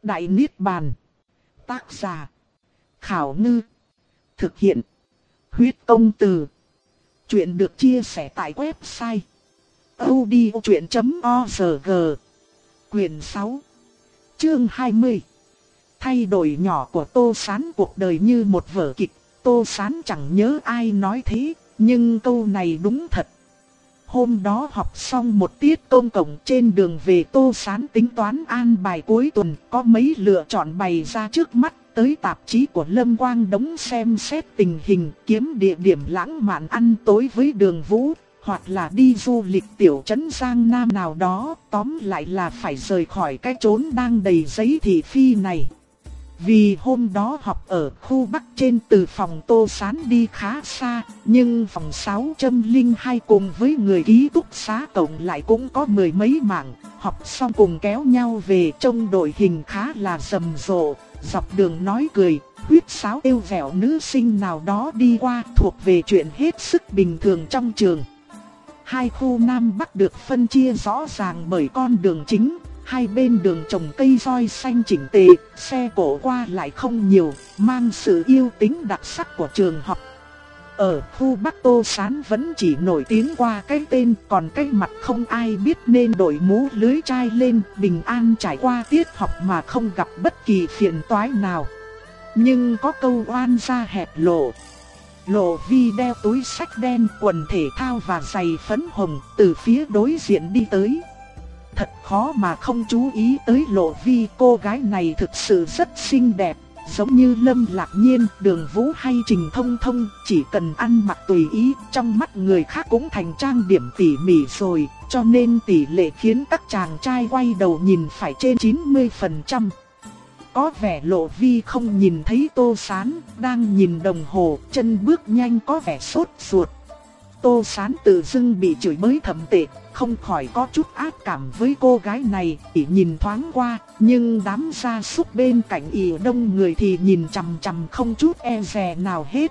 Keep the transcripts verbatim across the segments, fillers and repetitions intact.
Đại Niết Bàn. Tác giả. Khảo Ngư. Thực hiện. Huyết Công Từ. Chuyện được chia sẻ tại website audiochuyện chấm org. Quyền sáu. Chương hai mươi. Thay đổi nhỏ của Tô Sán. Cuộc đời như một vở kịch. Tô Sán chẳng nhớ ai nói thế, nhưng câu này đúng thật. Hôm đó học xong một tiết công cộng, trên đường về Tô Sán tính toán an bài cuối tuần, có mấy lựa chọn bày ra trước mắt. Tới tạp chí của Lâm Quang Đống xem xét tình hình, kiếm địa điểm lãng mạn ăn tối với Đường Vũ, hoặc là đi du lịch tiểu trấn Giang Nam nào đó. Tóm lại là phải rời khỏi cái chốn đang đầy giấy thị phi này. Vì hôm đó học ở khu Bắc trên, từ phòng Tô Sán đi khá xa, nhưng phòng sáu không hai cùng với người ký túc xá cộng lại cũng có mười mấy mạng. Học xong cùng kéo nhau về, trông đội hình khá là rầm rộ. Dọc đường nói cười, huyết sáo êu dẻo nữ sinh nào đó đi qua, thuộc về chuyện hết sức bình thường trong trường. Hai khu Nam Bắc được phân chia rõ ràng bởi con đường chính. Hai bên đường trồng cây roi xanh chỉnh tề, xe cộ qua lại không nhiều, mang sự yêu tính đặc sắc của trường học. Ở khu Bắc, Tô Sán vẫn chỉ nổi tiếng qua cái tên, còn cái mặt không ai biết nên đội mũ lưới chai lên, bình an trải qua tiết học mà không gặp bất kỳ phiền toái nào. Nhưng có câu oan gia hẹp lộ. Lộ Vi đeo túi xách đen, quần thể thao và giày phấn hồng, từ phía đối diện đi tới. Thật khó mà không chú ý tới Lộ Vi, cô gái này thực sự rất xinh đẹp, giống như Lâm Lạc Nhiên, Đường Vũ hay Trình Thông Thông, chỉ cần ăn mặc tùy ý, trong mắt người khác cũng thành trang điểm tỉ mỉ rồi, cho nên tỷ lệ khiến các chàng trai quay đầu nhìn phải trên chín mươi phần trăm. Có vẻ Lộ Vi không nhìn thấy Tô Sán, đang nhìn đồng hồ, chân bước nhanh có vẻ sốt ruột. Tô Sán tự dưng bị chửi bới thậm tệ, không khỏi có chút ác cảm với cô gái này, chỉ nhìn thoáng qua, nhưng đám gia súc bên cạnh ỉ đông người thì nhìn chằm chằm không chút e dè nào hết.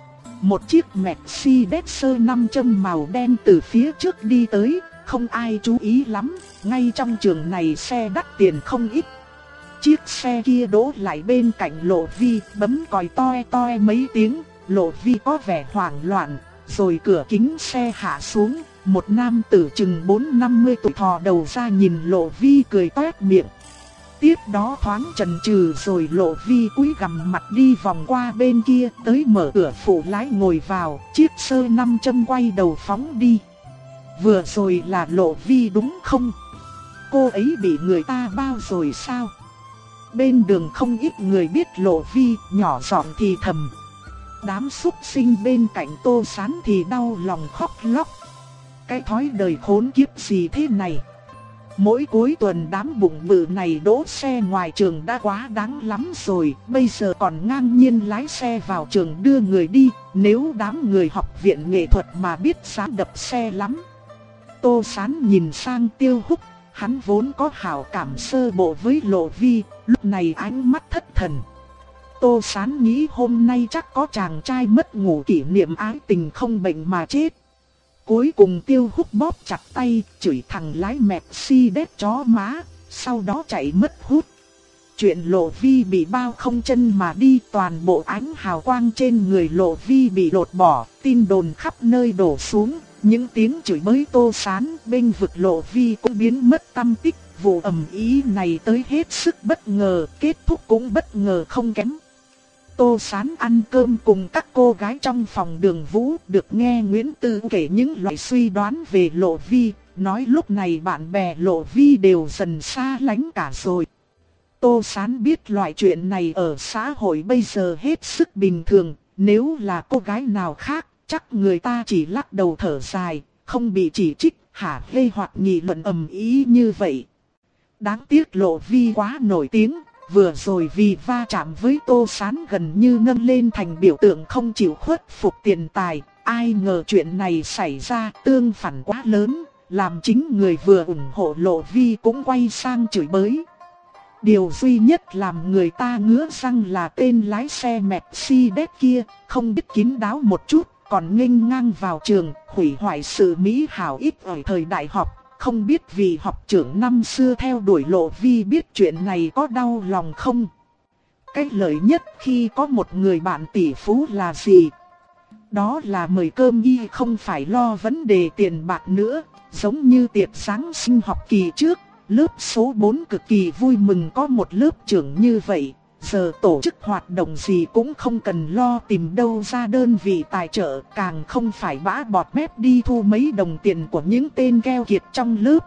Một chiếc Mercedes năm châm màu đen từ phía trước đi tới, không ai chú ý lắm, ngay trong trường này xe đắt tiền không ít. Chiếc xe kia đỗ lại bên cạnh Lộ Vi, bấm còi toe toe mấy tiếng, Lộ Vi có vẻ hoảng loạn. Rồi cửa kính xe hạ xuống, một nam tử chừng bốn năm mươi tuổi thò đầu ra nhìn Lộ Vi cười toét miệng. Tiếp đó thoáng chần chừ rồi Lộ Vi cúi gằm mặt đi vòng qua bên kia, tới mở cửa phụ lái ngồi vào, chiếc sơ năm châm quay đầu phóng đi. Vừa rồi là Lộ Vi đúng không? Cô ấy bị người ta bao rồi sao? Bên đường không ít người biết Lộ Vi, nhỏ giọng thì thầm. Đám súc sinh bên cạnh Tô Sán thì đau lòng khóc lóc. Cái thói đời khốn kiếp gì thế này? Mỗi cuối tuần đám bụng bự này đỗ xe ngoài trường đã quá đáng lắm rồi, bây giờ còn ngang nhiên lái xe vào trường đưa người đi. Nếu đám người học viện nghệ thuật mà biết dám đập xe lắm. Tô Sán nhìn sang Tiêu Húc, hắn vốn có hảo cảm sơ bộ với Lộ Vi, lúc này ánh mắt thất thần. Tô Sán nghĩ hôm nay chắc có chàng trai mất ngủ kỷ niệm ái tình không bệnh mà chết. Cuối cùng Tiêu Húc bóp chặt tay, chửi thằng lái Mercedes chó má, sau đó chạy mất hút. Chuyện Lộ Vi bị bao không chân mà đi, toàn bộ ánh hào quang trên người Lộ Vi bị lột bỏ, tin đồn khắp nơi đổ xuống, những tiếng chửi bới Tô Sán bênh vực Lộ Vi cũng biến mất tăm tích. Vụ ầm ĩ này tới hết sức bất ngờ, kết thúc cũng bất ngờ không kém. Tô Sán ăn cơm cùng các cô gái trong phòng Đường Vũ, được nghe Nguyễn Tư kể những loại suy đoán về Lộ Vi, nói lúc này bạn bè Lộ Vi đều dần xa lánh cả rồi. Tô Sán biết loại chuyện này ở xã hội bây giờ hết sức bình thường, nếu là cô gái nào khác, chắc người ta chỉ lắc đầu thở dài, không bị chỉ trích, hả hê hoặc nghị luận ầm ĩ như vậy. Đáng tiếc Lộ Vi quá nổi tiếng. Vừa rồi vì va chạm với Tô Sán gần như nâng lên thành biểu tượng không chịu khuất phục tiền tài. Ai ngờ chuyện này xảy ra tương phản quá lớn, làm chính người vừa ủng hộ Lộ Vi cũng quay sang chửi bới. Điều duy nhất làm người ta ngứa răng là tên lái xe Mercedes kia, không biết kín đáo một chút, còn nghênh ngang vào trường, hủy hoại sự mỹ hảo ít ở thời đại học. không biết vị học trưởng năm xưa theo đuổi Lộ Vi biết chuyện này có đau lòng không? Cái lợi nhất khi có một người bạn tỷ phú là gì? Đó là mời cơm y không phải lo vấn đề tiền bạc nữa, giống như tiệc Giáng sinh học kỳ trước, lớp số bốn cực kỳ vui mừng có một lớp trưởng như vậy. Giờ tổ chức hoạt động gì cũng không cần lo tìm đâu ra đơn vị tài trợ, càng không phải bã bọt mép đi thu mấy đồng tiền của những tên keo kiệt trong lớp.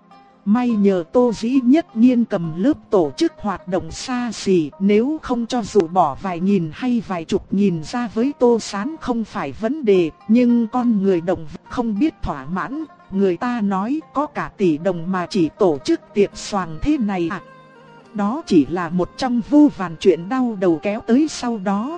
May nhờ Tô Dĩ Nhất Nhiên cầm lớp tổ chức hoạt động xa xỉ, nếu không cho dù bỏ vài nghìn hay vài chục nghìn ra với Tô Sán không phải vấn đề, nhưng con người động vật không biết thỏa mãn, người ta nói có cả tỷ đồng mà chỉ tổ chức tiệc xoàng thế này à. Đó chỉ là một trong vô vàn chuyện đau đầu kéo tới sau đó.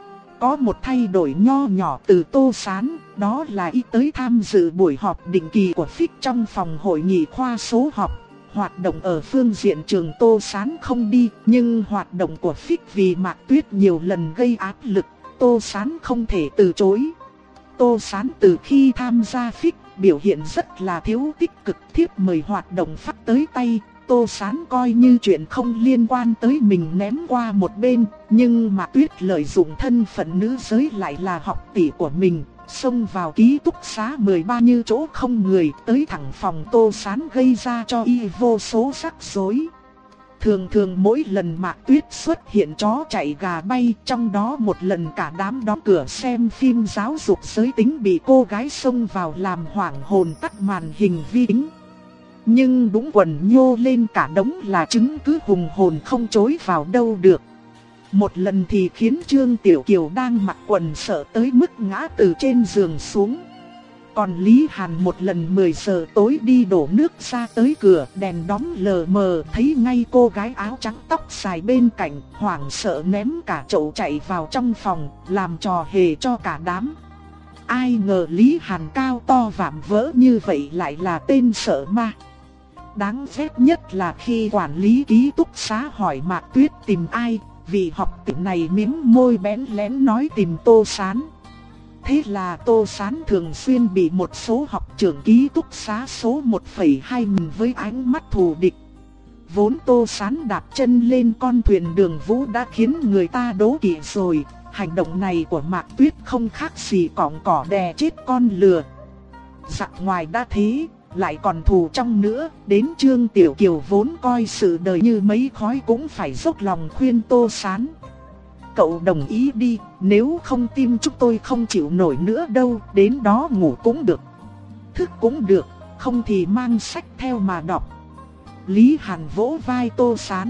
Có một thay đổi nho nhỏ từ Tô Sán, đó là y tới tham dự buổi họp định kỳ của ép i xê trong phòng hội nghị khoa số học. Hoạt động ở phương diện trường Tô Sán không đi, nhưng hoạt động của ép i xê vì Mạc Tuyết nhiều lần gây áp lực, Tô Sán không thể từ chối. Tô Sán từ khi tham gia ép i xê biểu hiện rất là thiếu tích cực, thiếp mời hoạt động phát tới tay. Tô Sán coi như chuyện không liên quan tới mình ném qua một bên, nhưng Mạc Tuyết lợi dụng thân phận nữ giới lại là học tỷ của mình, xông vào ký túc xá mười ba như chỗ không người, tới thẳng phòng Tô Sán gây ra cho y vô số rắc rối. Thường thường mỗi lần Mạc Tuyết xuất hiện chó chạy gà bay, trong đó một lần cả đám đóng cửa xem phim giáo dục giới tính bị cô gái xông vào làm hoảng hồn tắt màn hình vi tính. Nhưng đúng quần nhô lên cả đống là chứng cứ hùng hồn không chối vào đâu được. Một lần thì khiến Trương Tiểu Kiều đang mặc quần sợ tới mức ngã từ trên giường xuống. Còn Lý Hàn một lần mười giờ tối đi đổ nước ra tới cửa, đèn đóm lờ mờ, thấy ngay cô gái áo trắng tóc dài bên cạnh, hoảng sợ ném cả chậu chạy vào trong phòng, làm trò hề cho cả đám. Ai ngờ Lý Hàn cao to vạm vỡ như vậy lại là tên sợ ma. Đáng ghét nhất là khi quản lý ký túc xá hỏi Mạc Tuyết tìm ai, vị học tỷ này mím môi bẽn lẽn nói tìm Tô Sán. Thế là Tô Sán thường xuyên bị một số học trưởng ký túc xá số một phẩy hai nhìn với ánh mắt thù địch. Vốn Tô Sán đạp chân lên con thuyền Đường Vũ đã khiến người ta đố kỵ rồi, hành động này của Mạc Tuyết không khác gì cỏng cỏ đè chết con lừa. Giặc ngoài đã thế, lại còn thù trong nữa, đến Trương Tiểu Kiều vốn coi sự đời như mấy khói cũng phải dốc lòng khuyên Tô Sán. Cậu đồng ý đi, nếu không tim chúng tôi không chịu nổi nữa đâu, đến đó ngủ cũng được, thức cũng được, không thì mang sách theo mà đọc. Lý Hàn vỗ vai Tô Sán.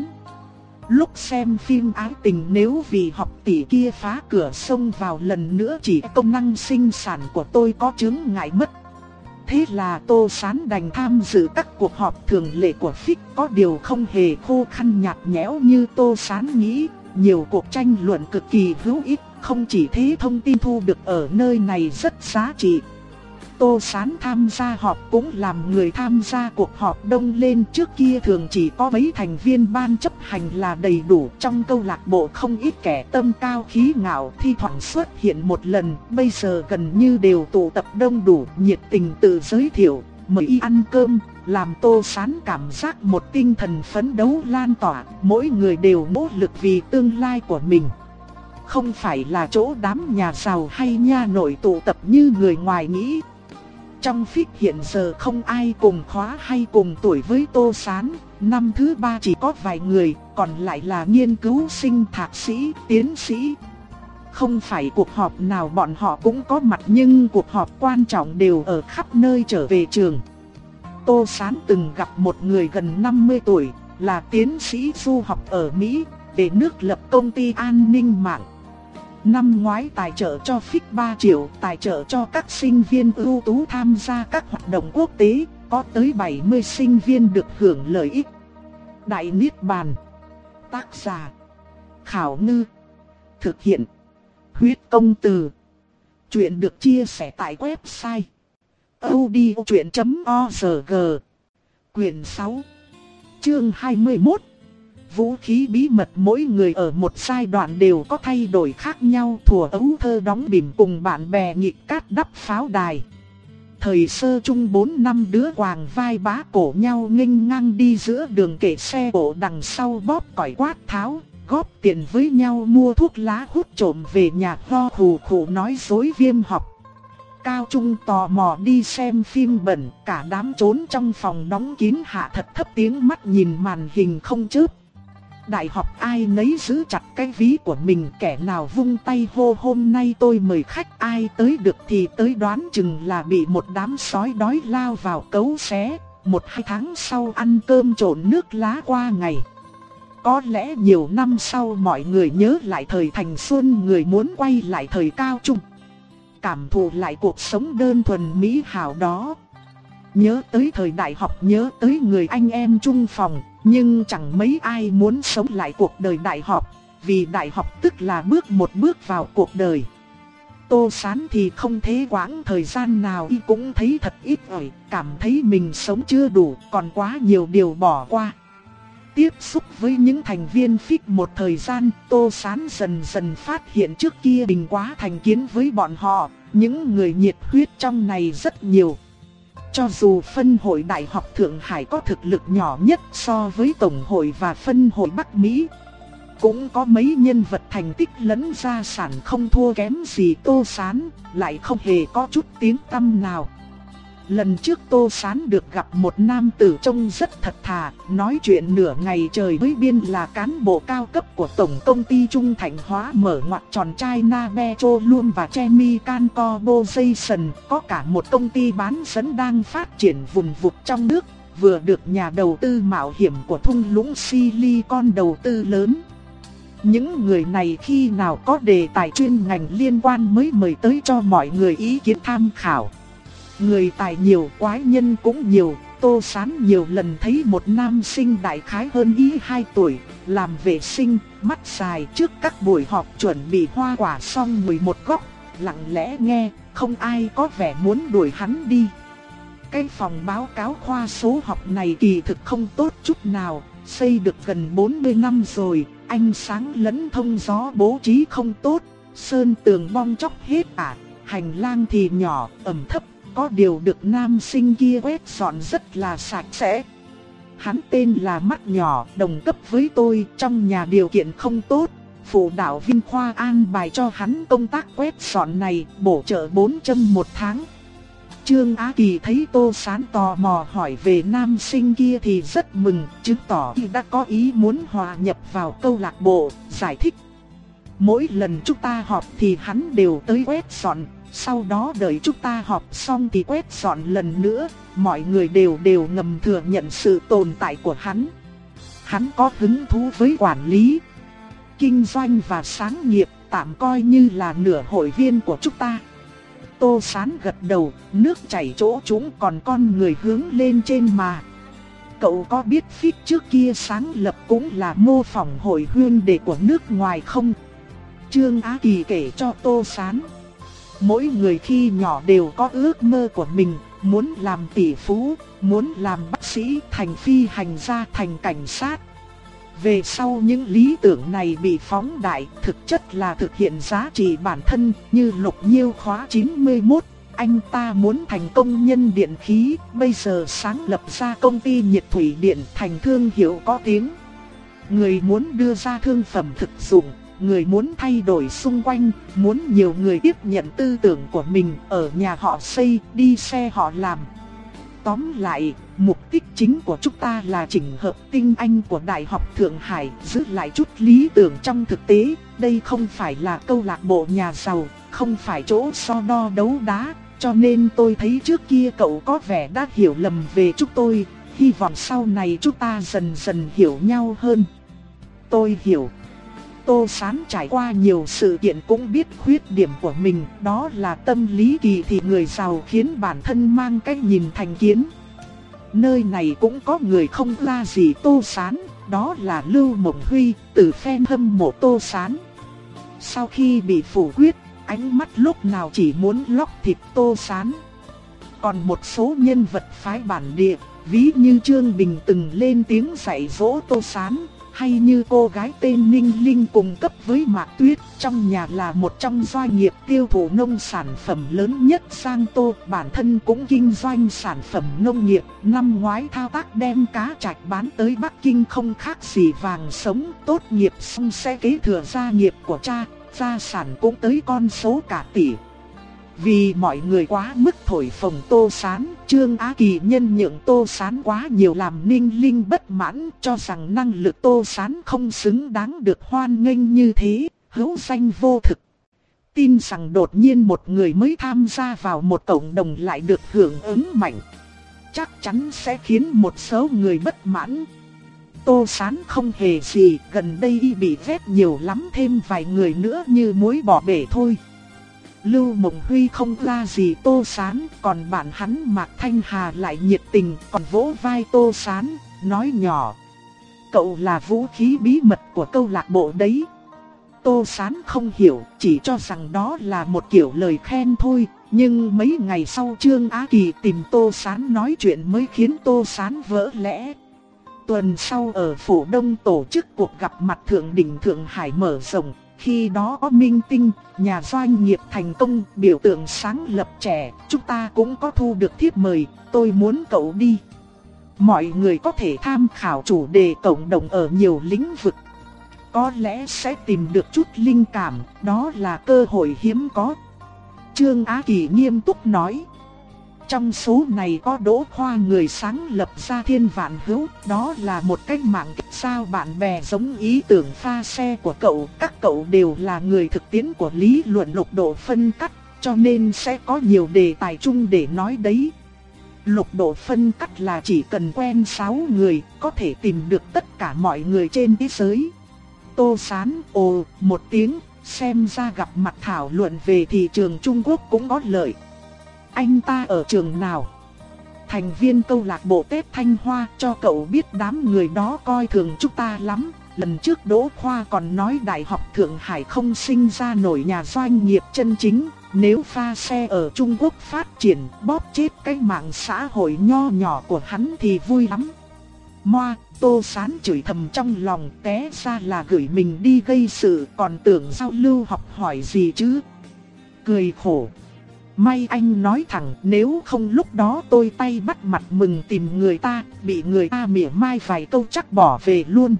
Lúc xem phim ái tình nếu vì học tỷ kia phá cửa xông vào lần nữa chỉ công năng sinh sản của tôi có chướng ngại mất. Thế là Tô Sán đành tham dự các cuộc họp thường lệ của ép i xê, có điều không hề khô khan nhạt nhẽo như Tô Sán nghĩ. Nhiều cuộc tranh luận cực kỳ hữu ích, không chỉ thế thông tin thu được ở nơi này rất giá trị. Tô Sán tham gia họp cũng làm người tham gia cuộc họp đông lên, trước kia thường chỉ có mấy thành viên ban chấp hành là đầy đủ, trong câu lạc bộ không ít kẻ tâm cao khí ngạo thi thoảng xuất hiện một lần, bây giờ gần như đều tụ tập đông đủ, nhiệt tình tự giới thiệu, mời y ăn cơm, làm Tô Sán cảm giác một tinh thần phấn đấu lan tỏa, mỗi người đều nỗ lực vì tương lai của mình. Không phải là chỗ đám nhà giàu hay nha nội tụ tập như người ngoài nghĩ. Trong ép i xê hiện giờ không ai cùng khóa hay cùng tuổi với Tô Sán, năm thứ ba chỉ có vài người, còn lại là nghiên cứu sinh, thạc sĩ, tiến sĩ. Không phải cuộc họp nào bọn họ cũng có mặt, nhưng cuộc họp quan trọng đều ở khắp nơi trở về trường. Tô Sán từng gặp một người gần năm mươi tuổi, là tiến sĩ du học ở Mỹ, về nước lập công ty an ninh mạng. Năm ngoái tài trợ cho ép i xê ba triệu, tài trợ cho các sinh viên ưu tú tham gia các hoạt động quốc tế, có tới bảy mươi sinh viên được hưởng lợi ích. Đại Niết Bàn. Tác giả Khảo Ngư. Thực hiện Huyết Công Từ. Chuyện được chia sẻ tại website audiochuyện chấm org. Quyển sáu, chương hai mươi mốt. Vũ khí bí mật. Mỗi người ở một giai đoạn đều có thay đổi khác nhau. Thuở ấu thơ đóng bìm cùng bạn bè nghịch cát đắp pháo đài. thời sơ trung bốn năm đứa quàng vai bá cổ nhau nghênh ngang đi giữa đường kệ xe cổ đằng sau bóp còi quát tháo, góp tiền với nhau mua thuốc lá hút trộm về nhà ho hù khủ nói dối viêm học. Cao trung tò mò đi xem phim bẩn, cả đám trốn trong phòng đóng kín hạ thật thấp tiếng mắt nhìn màn hình không chớp. Đại học ai nấy giữ chặt cái ví của mình, kẻ nào vung tay hô hôm nay tôi mời khách, ai tới được thì tới, đoán chừng là bị một đám sói đói lao vào cấu xé, một hai tháng sau ăn cơm trộn nước lá qua ngày. Có lẽ nhiều năm sau mọi người nhớ lại thời thanh xuân, người muốn quay lại thời cao trung, cảm thụ lại cuộc sống đơn thuần mỹ hảo đó. Nhớ tới thời đại học, nhớ tới người anh em chung phòng, nhưng chẳng mấy ai muốn sống lại cuộc đời đại học, vì đại học tức là bước một bước vào cuộc đời. Tô Sán thì không thế, quãng thời gian nào y cũng thấy thật ít ỏi, cảm thấy mình sống chưa đủ, còn quá nhiều điều bỏ qua. Tiếp xúc với những thành viên phích một thời gian, Tô Sán dần dần phát hiện trước kia mình quá thành kiến với bọn họ, những người nhiệt huyết trong này rất nhiều. Cho dù phân hội Đại học Thượng Hải có thực lực nhỏ nhất so với Tổng hội và phân hội Bắc Mỹ, cũng có mấy nhân vật thành tích lẫn gia sản không thua kém gì Tô Sán, lại không hề có chút tiếng tăm nào. Lần trước Tô Sán được gặp một nam tử trông rất thật thà, nói chuyện nửa ngày trời với biên là cán bộ cao cấp của Tổng công ty Trung Thành Hóa mở ngoặc tròn China Petroleum và Chemical Corporation, có cả một công ty bán dẫn đang phát triển vùn vụt trong nước, vừa được nhà đầu tư mạo hiểm của thung lũng Silicon đầu tư lớn. Những người này khi nào có đề tài chuyên ngành liên quan mới mời tới cho mọi người ý kiến tham khảo. Người tài nhiều, quái nhân cũng nhiều. Tô Sán nhiều lần thấy một nam sinh đại khái hơn y hai tuổi, làm vệ sinh, mắt dài trước các buổi họp chuẩn bị hoa quả xong mười một góc, lặng lẽ nghe, không ai có vẻ muốn đuổi hắn đi. Cái phòng báo cáo khoa số học này kỳ thực không tốt chút nào, xây được gần bốn mươi năm rồi, ánh sáng lẫn thông gió bố trí không tốt, sơn tường bong chóc hết à, hành lang thì nhỏ, ẩm thấp. Có điều được nam sinh kia quét dọn rất là sạch sẽ. Hắn tên là Mắt Nhỏ, đồng cấp với tôi, trong nhà điều kiện không tốt. Phụ đạo viên khoa an bài cho hắn công tác quét dọn này, bổ trợ bốn trăm một tháng. Trương Á Kỳ thấy Tô Sán tò mò hỏi về nam sinh kia thì rất mừng, chứng tỏ y đã có ý muốn hòa nhập vào câu lạc bộ, giải thích. Mỗi lần chúng ta họp thì hắn đều tới quét dọn. Sau đó đợi chúng ta họp xong thì quét dọn lần nữa, mọi người đều đều ngầm thừa nhận sự tồn tại của hắn. Hắn có hứng thú với quản lý, kinh doanh và sáng nghiệp, tạm coi như là nửa hội viên của chúng ta. Tô Sán gật đầu, nước chảy chỗ trũng còn con người hướng lên trên mà. Cậu có biết phích trước kia sáng lập cũng là mô phỏng hội huyên đệ của nước ngoài không? Trương Á Kỳ kể cho Tô Sán. Mỗi người khi nhỏ đều có ước mơ của mình, muốn làm tỷ phú, muốn làm bác sĩ, thành phi hành gia, thành cảnh sát. Về sau những lý tưởng này bị phóng đại, thực chất là thực hiện giá trị bản thân, như Lục Nhiêu khóa chín mươi mốt, anh ta muốn thành công nhân điện khí, bây giờ sáng lập ra công ty nhiệt thủy điện thành thương hiệu có tiếng. Người muốn đưa ra thương phẩm thực dụng, người muốn thay đổi xung quanh, muốn nhiều người tiếp nhận tư tưởng của mình, ở nhà họ xây, đi xe họ làm. Tóm lại, mục đích chính của chúng ta là chỉnh hợp tinh anh của Đại học Thượng Hải, giữ lại chút lý tưởng trong thực tế. Đây không phải là câu lạc bộ nhà giàu, không phải chỗ so đo đấu đá, cho nên tôi thấy trước kia cậu có vẻ đã hiểu lầm về chúng tôi, hy vọng sau này chúng ta dần dần hiểu nhau hơn. Tôi hiểu. Tô Sán trải qua nhiều sự kiện cũng biết khuyết điểm của mình, đó là tâm lý kỳ thị người giàu khiến bản thân mang cách nhìn thành kiến. Nơi này cũng có người không ra gì Tô Sán, đó là Lưu Mộng Huy, từ fan hâm mộ Tô Sán. Sau khi bị phủ quyết, ánh mắt lúc nào chỉ muốn lóc thịt Tô Sán. Còn một số nhân vật phái bản địa, ví như Trương Bình từng lên tiếng dạy dỗ Tô Sán. hay như cô gái tên Ninh Linh cùng cấp với Mạc Tuyết, trong nhà là một trong doanh nghiệp tiêu thụ nông sản phẩm lớn nhất Giang Tô, bản thân cũng kinh doanh sản phẩm nông nghiệp, năm ngoái thao tác đem cá trạch bán tới Bắc Kinh không khác gì vàng sống, tốt nghiệp xong sẽ kế thừa gia nghiệp của cha, gia sản cũng tới con số cả tỷ. Vì mọi người quá mức thổi phồng Tô Sán, Trương Á Kỳ nhân nhượng Tô Sán quá nhiều làm Ninh Linh bất mãn, cho rằng năng lực Tô Sán không xứng đáng được hoan nghênh như thế, hữu danh vô thực. Tin rằng đột nhiên một người mới tham gia vào một cộng đồng lại được hưởng ứng mạnh, chắc chắn sẽ khiến một số người bất mãn. Tô Sán không hề gì, gần đây y bị ghét nhiều lắm, thêm vài người nữa như muối bỏ bể thôi. Lưu Mộng Huy không ra gì Tô Sán, còn bạn hắn Mạc Thanh Hà lại nhiệt tình, còn vỗ vai Tô Sán, nói nhỏ: cậu là vũ khí bí mật của câu lạc bộ đấy. Tô Sán không hiểu, chỉ cho rằng đó là một kiểu lời khen thôi. Nhưng mấy ngày sau Trương Á Kỳ tìm Tô Sán nói chuyện mới khiến Tô Sán vỡ lẽ. Tuần sau ở Phủ Đông tổ chức cuộc gặp mặt thượng đỉnh Thượng Hải mở rộng. Khi đó có minh tinh, nhà doanh nghiệp thành công, biểu tượng sáng lập trẻ, chúng ta cũng có thu được thiếp mời, tôi muốn cậu đi. Mọi người có thể tham khảo chủ đề cộng đồng ở nhiều lĩnh vực. Có lẽ sẽ tìm được chút linh cảm, đó là cơ hội hiếm có. Trương Á Kỳ nghiêm túc nói. Trong số này có Đỗ Khoa, người sáng lập ra Thiên Vạn Hữu, đó là một cách mạng. Sao bạn bè giống ý tưởng pha xe của cậu, các cậu đều là người thực tiễn của lý luận lục độ phân cắt, cho nên sẽ có nhiều đề tài chung để nói đấy. Lục độ phân cắt là chỉ cần quen sáu người, có thể tìm được tất cả mọi người trên thế giới. Tô Sán ồ một tiếng, xem ra gặp mặt thảo luận về thị trường Trung Quốc cũng có lợi. Anh ta ở trường nào? Thành viên câu lạc bộ Tết Thanh Hoa, cho cậu biết đám người đó coi thường chúng ta lắm. Lần trước Đỗ Khoa còn nói Đại học Thượng Hải không sinh ra nổi nhà doanh nghiệp chân chính. Nếu pha xe ở Trung Quốc phát triển, bóp chết cái mạng xã hội nho nhỏ của hắn thì vui lắm. Moa, Tô Sán chửi thầm trong lòng, té ra là gửi mình đi gây sự, còn tưởng giao lưu học hỏi gì chứ. Cười khổ. May anh nói thẳng, nếu không lúc đó tôi tay bắt mặt mừng tìm người ta, bị người ta mỉa mai vài câu chắc bỏ về luôn.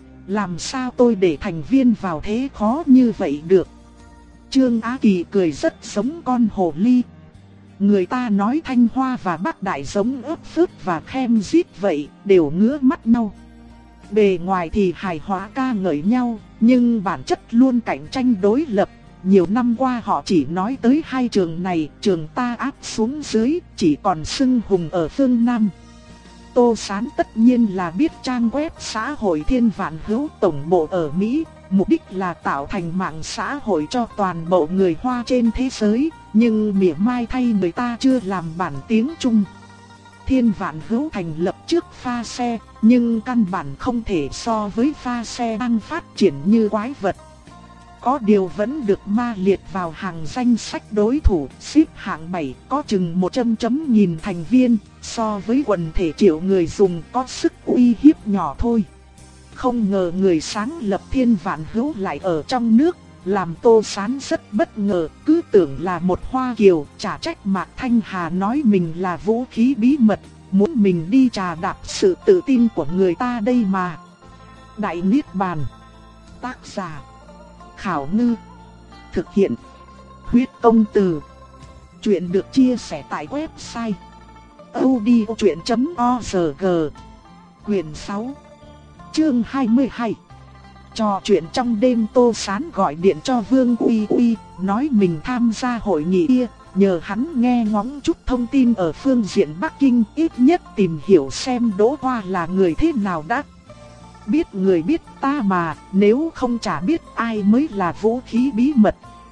Làm sao tôi để thành viên vào thế khó như vậy được. Trương Á Kỳ cười rất giống con hồ ly. Người ta nói Thanh Hoa và Bắc Đại giống ướp phức và khem giết vậy, đều ngứa mắt nhau. Bề ngoài thì hài hòa ca ngợi nhau, nhưng bản chất luôn cạnh tranh đối lập. Nhiều năm qua họ chỉ nói tới hai trường này, trường ta áp xuống dưới, chỉ còn xưng hùng ở phương Nam. Tô Sán tất nhiên là biết trang web xã hội Thiên Vạn Hữu tổng bộ ở Mỹ, mục đích là tạo thành mạng xã hội cho toàn bộ người Hoa trên thế giới, nhưng mỉa mai thay người ta chưa làm bản tiếng Trung. Thiên Vạn Hữu thành lập trước pha xe, nhưng căn bản không thể so với pha xe đang phát triển như quái vật. Có điều vẫn được ma liệt vào hàng danh sách đối thủ, xếp hạng bảy, có chừng một trăm chấm nghìn thành viên, so với quần thể triệu người dùng có sức uy hiếp nhỏ thôi. Không ngờ người sáng lập Thiên Vạn Hữu lại ở trong nước, làm Tô Sán rất bất ngờ, cứ tưởng là một Hoa Kiều, chả trách Mạc Thanh Hà nói mình là vũ khí bí mật, muốn mình đi trà đạp sự tự tin của người ta đây mà. Đại Niết Bàn. Tác giả Khảo Ngư. Thực hiện Huyết Công Từ. Chuyện được chia sẻ tại website audiochuyện chấm org. Quyền sáu, chương hai mươi hai. Trò chuyện trong đêm, Tô Sán gọi điện cho Vương Uy Uy, nói mình tham gia hội nghị kia, nhờ hắn nghe ngóng chút thông tin ở phương diện Bắc Kinh, ít nhất tìm hiểu xem Đỗ Hoa là người thế nào đã. Biết người biết ta mà, nếu không chả biết ai mới là vũ khí bí mật.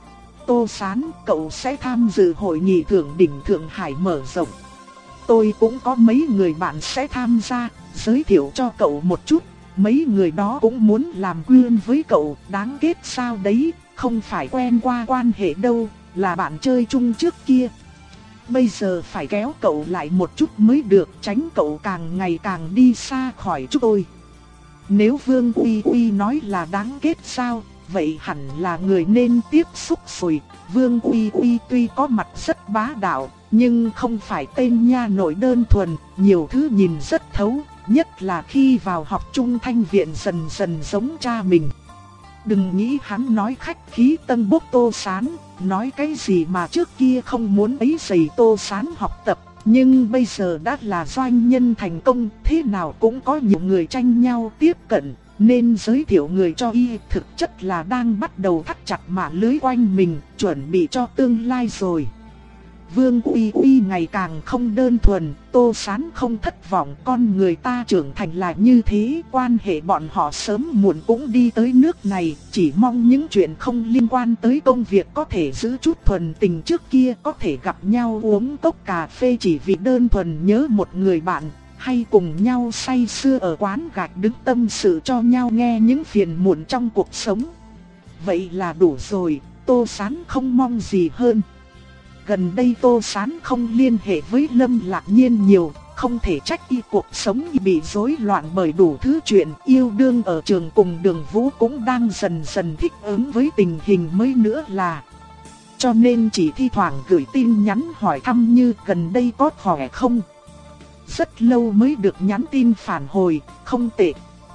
Tô Sán, cậu sẽ tham dự hội nghị thượng đỉnh Thượng Hải mở rộng. Tôi cũng có mấy người bạn sẽ tham gia, giới thiệu cho cậu một chút. Mấy người đó cũng muốn làm quen với cậu, đáng kết sao đấy, không phải quen qua quan hệ đâu, là bạn chơi chung trước kia. Bây giờ phải kéo cậu lại một chút mới được, tránh cậu càng ngày càng đi xa khỏi chúng tôi. Nếu Vương Uy Uy nói là đáng kết giao, vậy hẳn là người nên tiếp xúc rồi. Vương Uy Uy tuy có mặt rất bá đạo, nhưng không phải tên nha nội đơn thuần, nhiều thứ nhìn rất thấu, nhất là khi vào học Trung Thanh Viện dần dần giống cha mình. Đừng nghĩ hắn nói khách khí tân bốc Tô Sán, nói cái gì mà trước kia không muốn ấy giày Tô Sán học tập, nhưng bây giờ đã là doanh nhân thành công, thế nào cũng có nhiều người tranh nhau tiếp cận, nên giới thiệu người cho y thực chất là đang bắt đầu thắt chặt mả lưới quanh mình, chuẩn bị cho tương lai rồi. Vương Uy Uy ngày càng không đơn thuần, Tô Sán không thất vọng, con người ta trưởng thành là như thế, quan hệ bọn họ sớm muộn cũng đi tới nước này, chỉ mong những chuyện không liên quan tới công việc có thể giữ chút thuần tình trước kia, có thể gặp nhau uống cốc cà phê chỉ vì đơn thuần nhớ một người bạn, hay cùng nhau say sưa ở quán gạch đứng tâm sự cho nhau nghe những phiền muộn trong cuộc sống. Vậy là đủ rồi, Tô Sán không mong gì hơn. Gần đây Tô Sán không liên hệ với Lâm Lạc Nhiên nhiều, không thể trách y cuộc sống bị rối loạn bởi đủ thứ chuyện, yêu đương ở trường cùng Đường Vũ cũng đang dần dần thích ứng với tình hình mới nữa là. Cho nên chỉ thi thoảng gửi tin nhắn hỏi thăm như gần đây có khỏe không. Rất lâu mới được nhắn tin phản hồi, không tệ.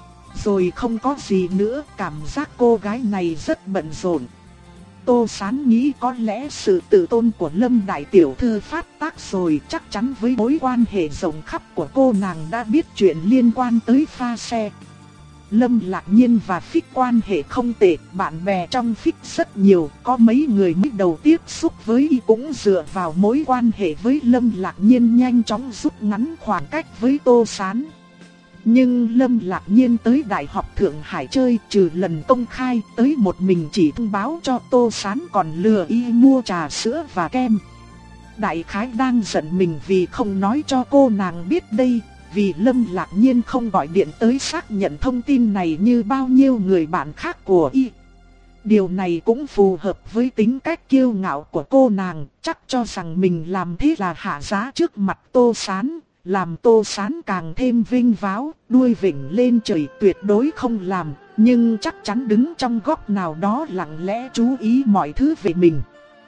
Rồi không có gì nữa, cảm giác cô gái này rất bận rộn. Tô Sán nghĩ có lẽ sự tự tôn của Lâm đại tiểu thư phát tác rồi, chắc chắn với mối quan hệ rộng khắp của cô nàng đã biết chuyện liên quan tới pha xe. Lâm Lạc Nhiên và Phích quan hệ không tệ, bạn bè trong Phích rất nhiều, có mấy người mới đầu tiếp xúc với y cũng dựa vào mối quan hệ với Lâm Lạc Nhiên nhanh chóng rút ngắn khoảng cách với Tô Sán. Nhưng Lâm Lạc Nhiên tới Đại học Thượng Hải chơi, trừ lần công khai tới một mình chỉ thông báo cho Tô Sán, còn lừa y mua trà sữa và kem. Đại khái đang giận mình vì không nói cho cô nàng biết đây, vì Lâm Lạc Nhiên không gọi điện tới xác nhận thông tin này như bao nhiêu người bạn khác của y. Điều này cũng phù hợp với tính cách kiêu ngạo của cô nàng, chắc cho rằng mình làm thế là hạ giá trước mặt Tô Sán. Làm Tô Sán càng thêm vinh váo, đuôi vểnh lên trời, tuyệt đối không làm, nhưng chắc chắn đứng trong góc nào đó lặng lẽ chú ý mọi thứ về mình.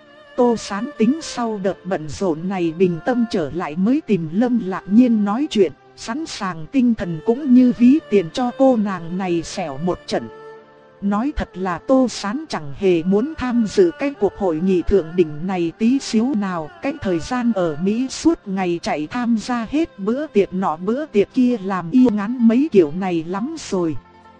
Tô Sán tính sau đợt bận rộn này bình tâm trở lại mới tìm Lâm Lạc Nhiên nói chuyện, sẵn sàng tinh thần cũng như ví tiền cho cô nàng này xẻo một trận. Nói thật là Tô Sán chẳng hề muốn tham dự cái cuộc hội nghị thượng đỉnh này tí xíu nào. Cái thời gian ở Mỹ suốt ngày chạy tham gia hết bữa tiệc nọ bữa tiệc kia làm y ngán mấy kiểu này lắm rồi.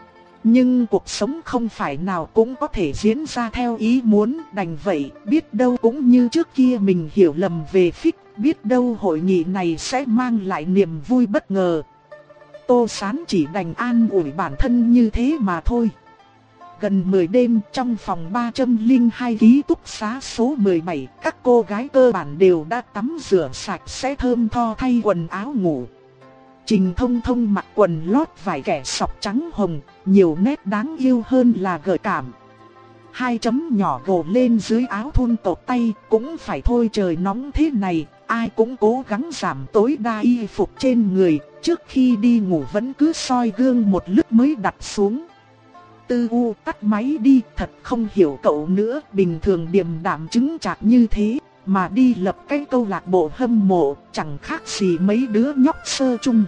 Nhưng cuộc sống không phải nào cũng có thể diễn ra theo ý muốn, đành vậy, biết đâu cũng như trước kia mình hiểu lầm về Phích, biết đâu hội nghị này sẽ mang lại niềm vui bất ngờ. Tô Sán chỉ đành an ủi bản thân như thế mà thôi. Gần mười đêm trong phòng ba trăm lẻ hai ký túc xá số mười bảy, các cô gái cơ bản đều đã tắm rửa sạch sẽ thơm tho thay quần áo ngủ. Trình Thông Thông mặc quần lót vải kẻ sọc trắng hồng, nhiều nét đáng yêu hơn là gợi cảm. Hai chấm nhỏ gồ lên dưới áo thun tột tay, cũng phải thôi trời nóng thế này, ai cũng cố gắng giảm tối đa y phục trên người, trước khi đi ngủ vẫn cứ soi gương một lướt mới đặt xuống. Tư U tắt máy đi, thật không hiểu cậu nữa, bình thường điềm đạm chứng chạc như thế, mà đi lập cái câu lạc bộ hâm mộ, chẳng khác gì mấy đứa nhóc sơ chung.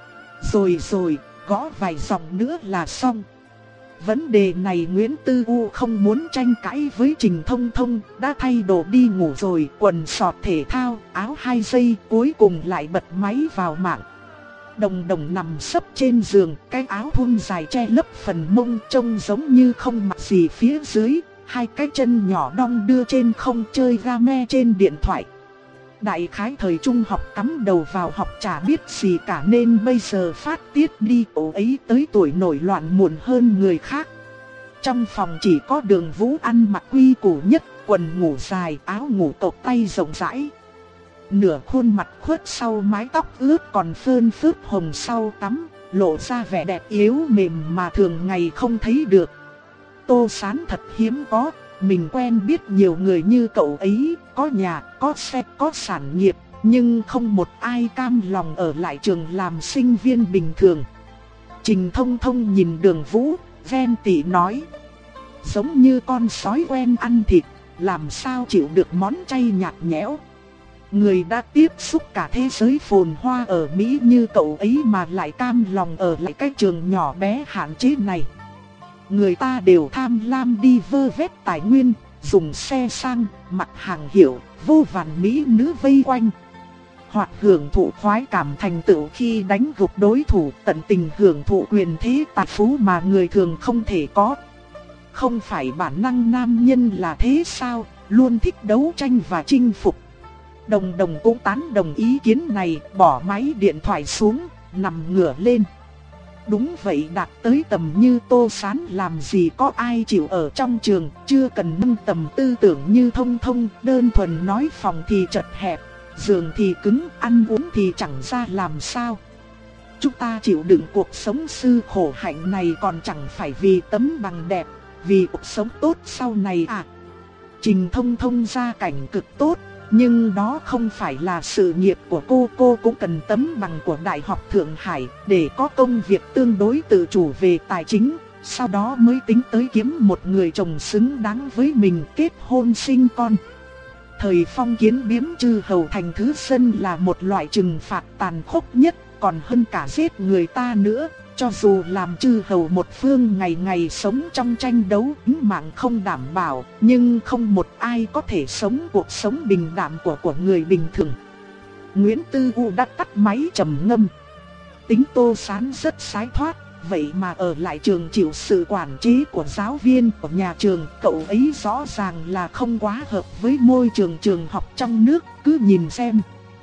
Rồi rồi, gõ vài dòng nữa là xong. Vấn đề này Nguyễn Tư U không muốn tranh cãi với Trình Thông Thông, đã thay đồ đi ngủ rồi, quần sọt thể thao, áo hai dây, cuối cùng lại bật máy vào mạng. Đồng Đồng nằm sấp trên giường, cái áo thun dài che lấp phần mông trông giống như không mặc gì phía dưới, hai cái chân nhỏ đong đưa trên không chơi game trên điện thoại. Đại khái thời trung học cắm đầu vào học chả biết gì cả nên bây giờ phát tiết đi, cậu ấy tới tuổi nổi loạn muộn hơn người khác. Trong phòng chỉ có Đường Vũ ăn mặc quy củ nhất, quần ngủ dài, áo ngủ tột tay rộng rãi. Nửa khuôn mặt khuất sau mái tóc ướt còn phơn phớt hồng sau tắm, lộ ra vẻ đẹp yếu mềm mà thường ngày không thấy được. Tô Sán thật hiếm có, mình quen biết nhiều người như cậu ấy, có nhà, có xe, có sản nghiệp, nhưng không một ai cam lòng ở lại trường làm sinh viên bình thường. Trình Thông Thông nhìn Đường Vũ, ghen tị nói. Giống như con sói quen ăn thịt, làm sao chịu được món chay nhạt nhẽo. Người đã tiếp xúc cả thế giới phồn hoa ở Mỹ như cậu ấy mà lại cam lòng ở lại cái trường nhỏ bé hạn chế này. Người ta đều tham lam đi vơ vét tài nguyên, dùng xe sang, mặc hàng hiệu, vô vàn mỹ nữ vây quanh. Hoặc hưởng thụ khoái cảm thành tựu khi đánh gục đối thủ, tận tình hưởng thụ quyền thế tài phú mà người thường không thể có. Không phải bản năng nam nhân là thế sao, luôn thích đấu tranh và chinh phục. Đồng Đồng cũng tán đồng ý kiến này, bỏ máy điện thoại xuống, nằm ngửa lên. Đúng vậy, đạt tới tầm như Tô Sán làm gì có ai chịu ở trong trường, chưa cần nâng tầm tư tưởng như Thông Thông, đơn thuần nói phòng thì chật hẹp, giường thì cứng, ăn uống thì chẳng ra làm sao. Chúng ta chịu đựng cuộc sống sư khổ hạnh này còn chẳng phải vì tấm bằng đẹp, vì cuộc sống tốt sau này à. Trình Thông Thông gia cảnh cực tốt, nhưng đó không phải là sự nghiệp của cô, cô cũng cần tấm bằng của Đại học Thượng Hải để có công việc tương đối tự chủ về tài chính, sau đó mới tính tới kiếm một người chồng xứng đáng với mình, kết hôn sinh con. Thời phong kiến biếm chư hầu thành thứ dân là một loại trừng phạt tàn khốc nhất, còn hơn cả giết người ta nữa. Cho dù làm chư hầu một phương ngày ngày sống trong tranh đấu, tính mạng không đảm bảo, nhưng không một ai có thể sống cuộc sống bình đạm của của người bình thường. Nguyễn Tư U đã tắt máy trầm ngâm. Tính Tô Sán rất sái thoát, vậy mà ở lại trường chịu sự quản chế của giáo viên của nhà trường, cậu ấy rõ ràng là không quá hợp với môi trường trường học trong nước, cứ nhìn xem.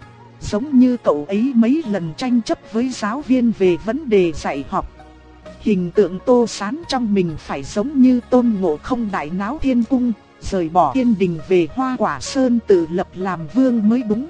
Giống như cậu ấy mấy lần tranh chấp với giáo viên về vấn đề dạy học. Hình tượng Tô Sán trong mình phải giống như Tôn Ngộ Không đại náo thiên cung, rời bỏ thiên đình về Hoa Quả Sơn tự lập làm vương mới đúng.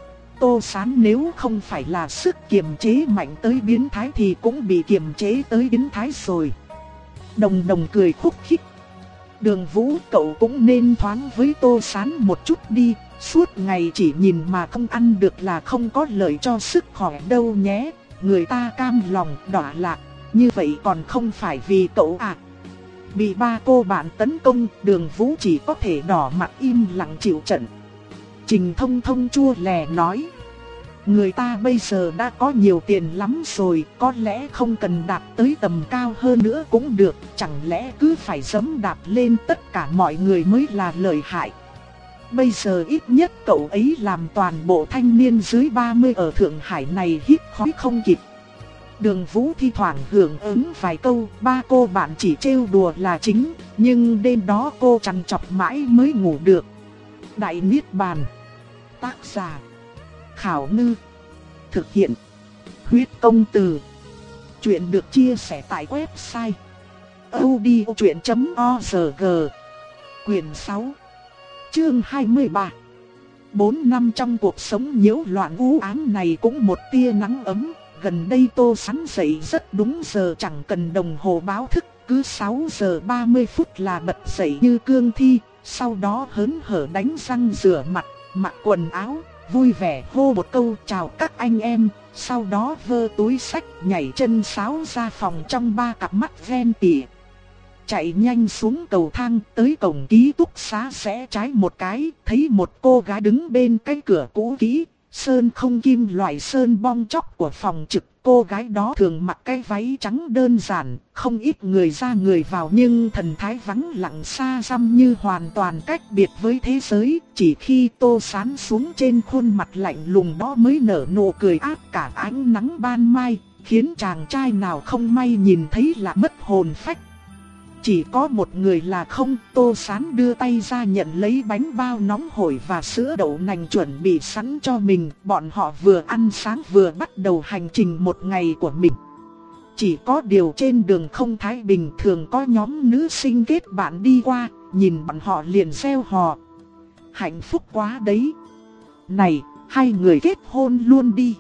Tô Sán nếu không phải là sức kiềm chế mạnh tới biến thái thì cũng bị kiềm chế tới biến thái rồi. Đồng Đồng cười khúc khích. Đường Vũ, cậu cũng nên thoáng với Tô Sán một chút đi. Suốt ngày chỉ nhìn mà không ăn được là không có lợi cho sức khỏe đâu nhé. Người ta cam lòng đọa lạc, như vậy còn không phải vì cậu à. Bị ba cô bạn tấn công, Đường Vũ chỉ có thể đỏ mặt im lặng chịu trận. Trình Thông Thông chua lè nói. Người ta bây giờ đã có nhiều tiền lắm rồi, có lẽ không cần đạt tới tầm cao hơn nữa cũng được. Chẳng lẽ cứ phải giẫm đạp lên tất cả mọi người mới là lợi hại. Bây giờ ít nhất cậu ấy làm toàn bộ thanh niên dưới ba mươi ở Thượng Hải này hít khói không kịp. Đường Vũ thi thoảng hưởng ứng vài câu, ba cô bạn chỉ trêu đùa là chính, nhưng đêm đó cô trằn trọc mãi mới ngủ được. Đại Niết Bàn. Tác giả Khảo Ngư. Thực hiện Huyết Công Từ. Chuyện được chia sẻ tại website audiochuyện chấm org. Quyền sáu, chương hai mươi ba. Bốn năm trong cuộc sống nhiễu loạn u ám này cũng một tia nắng ấm. Gần đây Tô Sán dậy rất đúng giờ, chẳng cần đồng hồ báo thức, cứ sáu giờ ba mươi phút là bật dậy như cương thi. Sau đó hớn hở đánh răng rửa mặt, mặc quần áo, vui vẻ hô một câu chào các anh em. Sau đó vơ túi xách nhảy chân sáo ra phòng trong ba cặp mắt ghen tị. Chạy nhanh xuống cầu thang, tới cổng ký túc xá rẽ trái một cái, thấy một cô gái đứng bên cái cửa cũ kỹ, sơn không kim loại sơn bong chóc của phòng trực. Cô gái đó thường mặc cái váy trắng đơn giản, không ít người ra người vào nhưng thần thái vắng lặng xa xăm như hoàn toàn cách biệt với thế giới. Chỉ khi Tô Sán xuống trên khuôn mặt lạnh lùng đó mới nở nụ cười áp cả ánh nắng ban mai, khiến chàng trai nào không may nhìn thấy là mất hồn phách. Chỉ có một người là không. Tô Sán đưa tay ra nhận lấy bánh bao nóng hổi và sữa đậu nành chuẩn bị sẵn cho mình. Bọn họ vừa ăn sáng vừa bắt đầu hành trình một ngày của mình. Chỉ có điều trên đường không thái bình, thường có nhóm nữ sinh kết bạn đi qua, nhìn bọn họ liền reo hò. Hạnh phúc quá đấy. Này, hai người kết hôn luôn đi.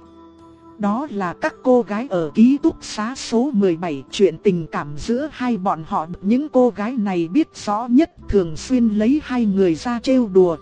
Đó là các cô gái ở ký túc xá số mười bảy. Chuyện tình cảm giữa hai bọn họ, những cô gái này biết rõ nhất, thường xuyên lấy hai người ra trêu đùa.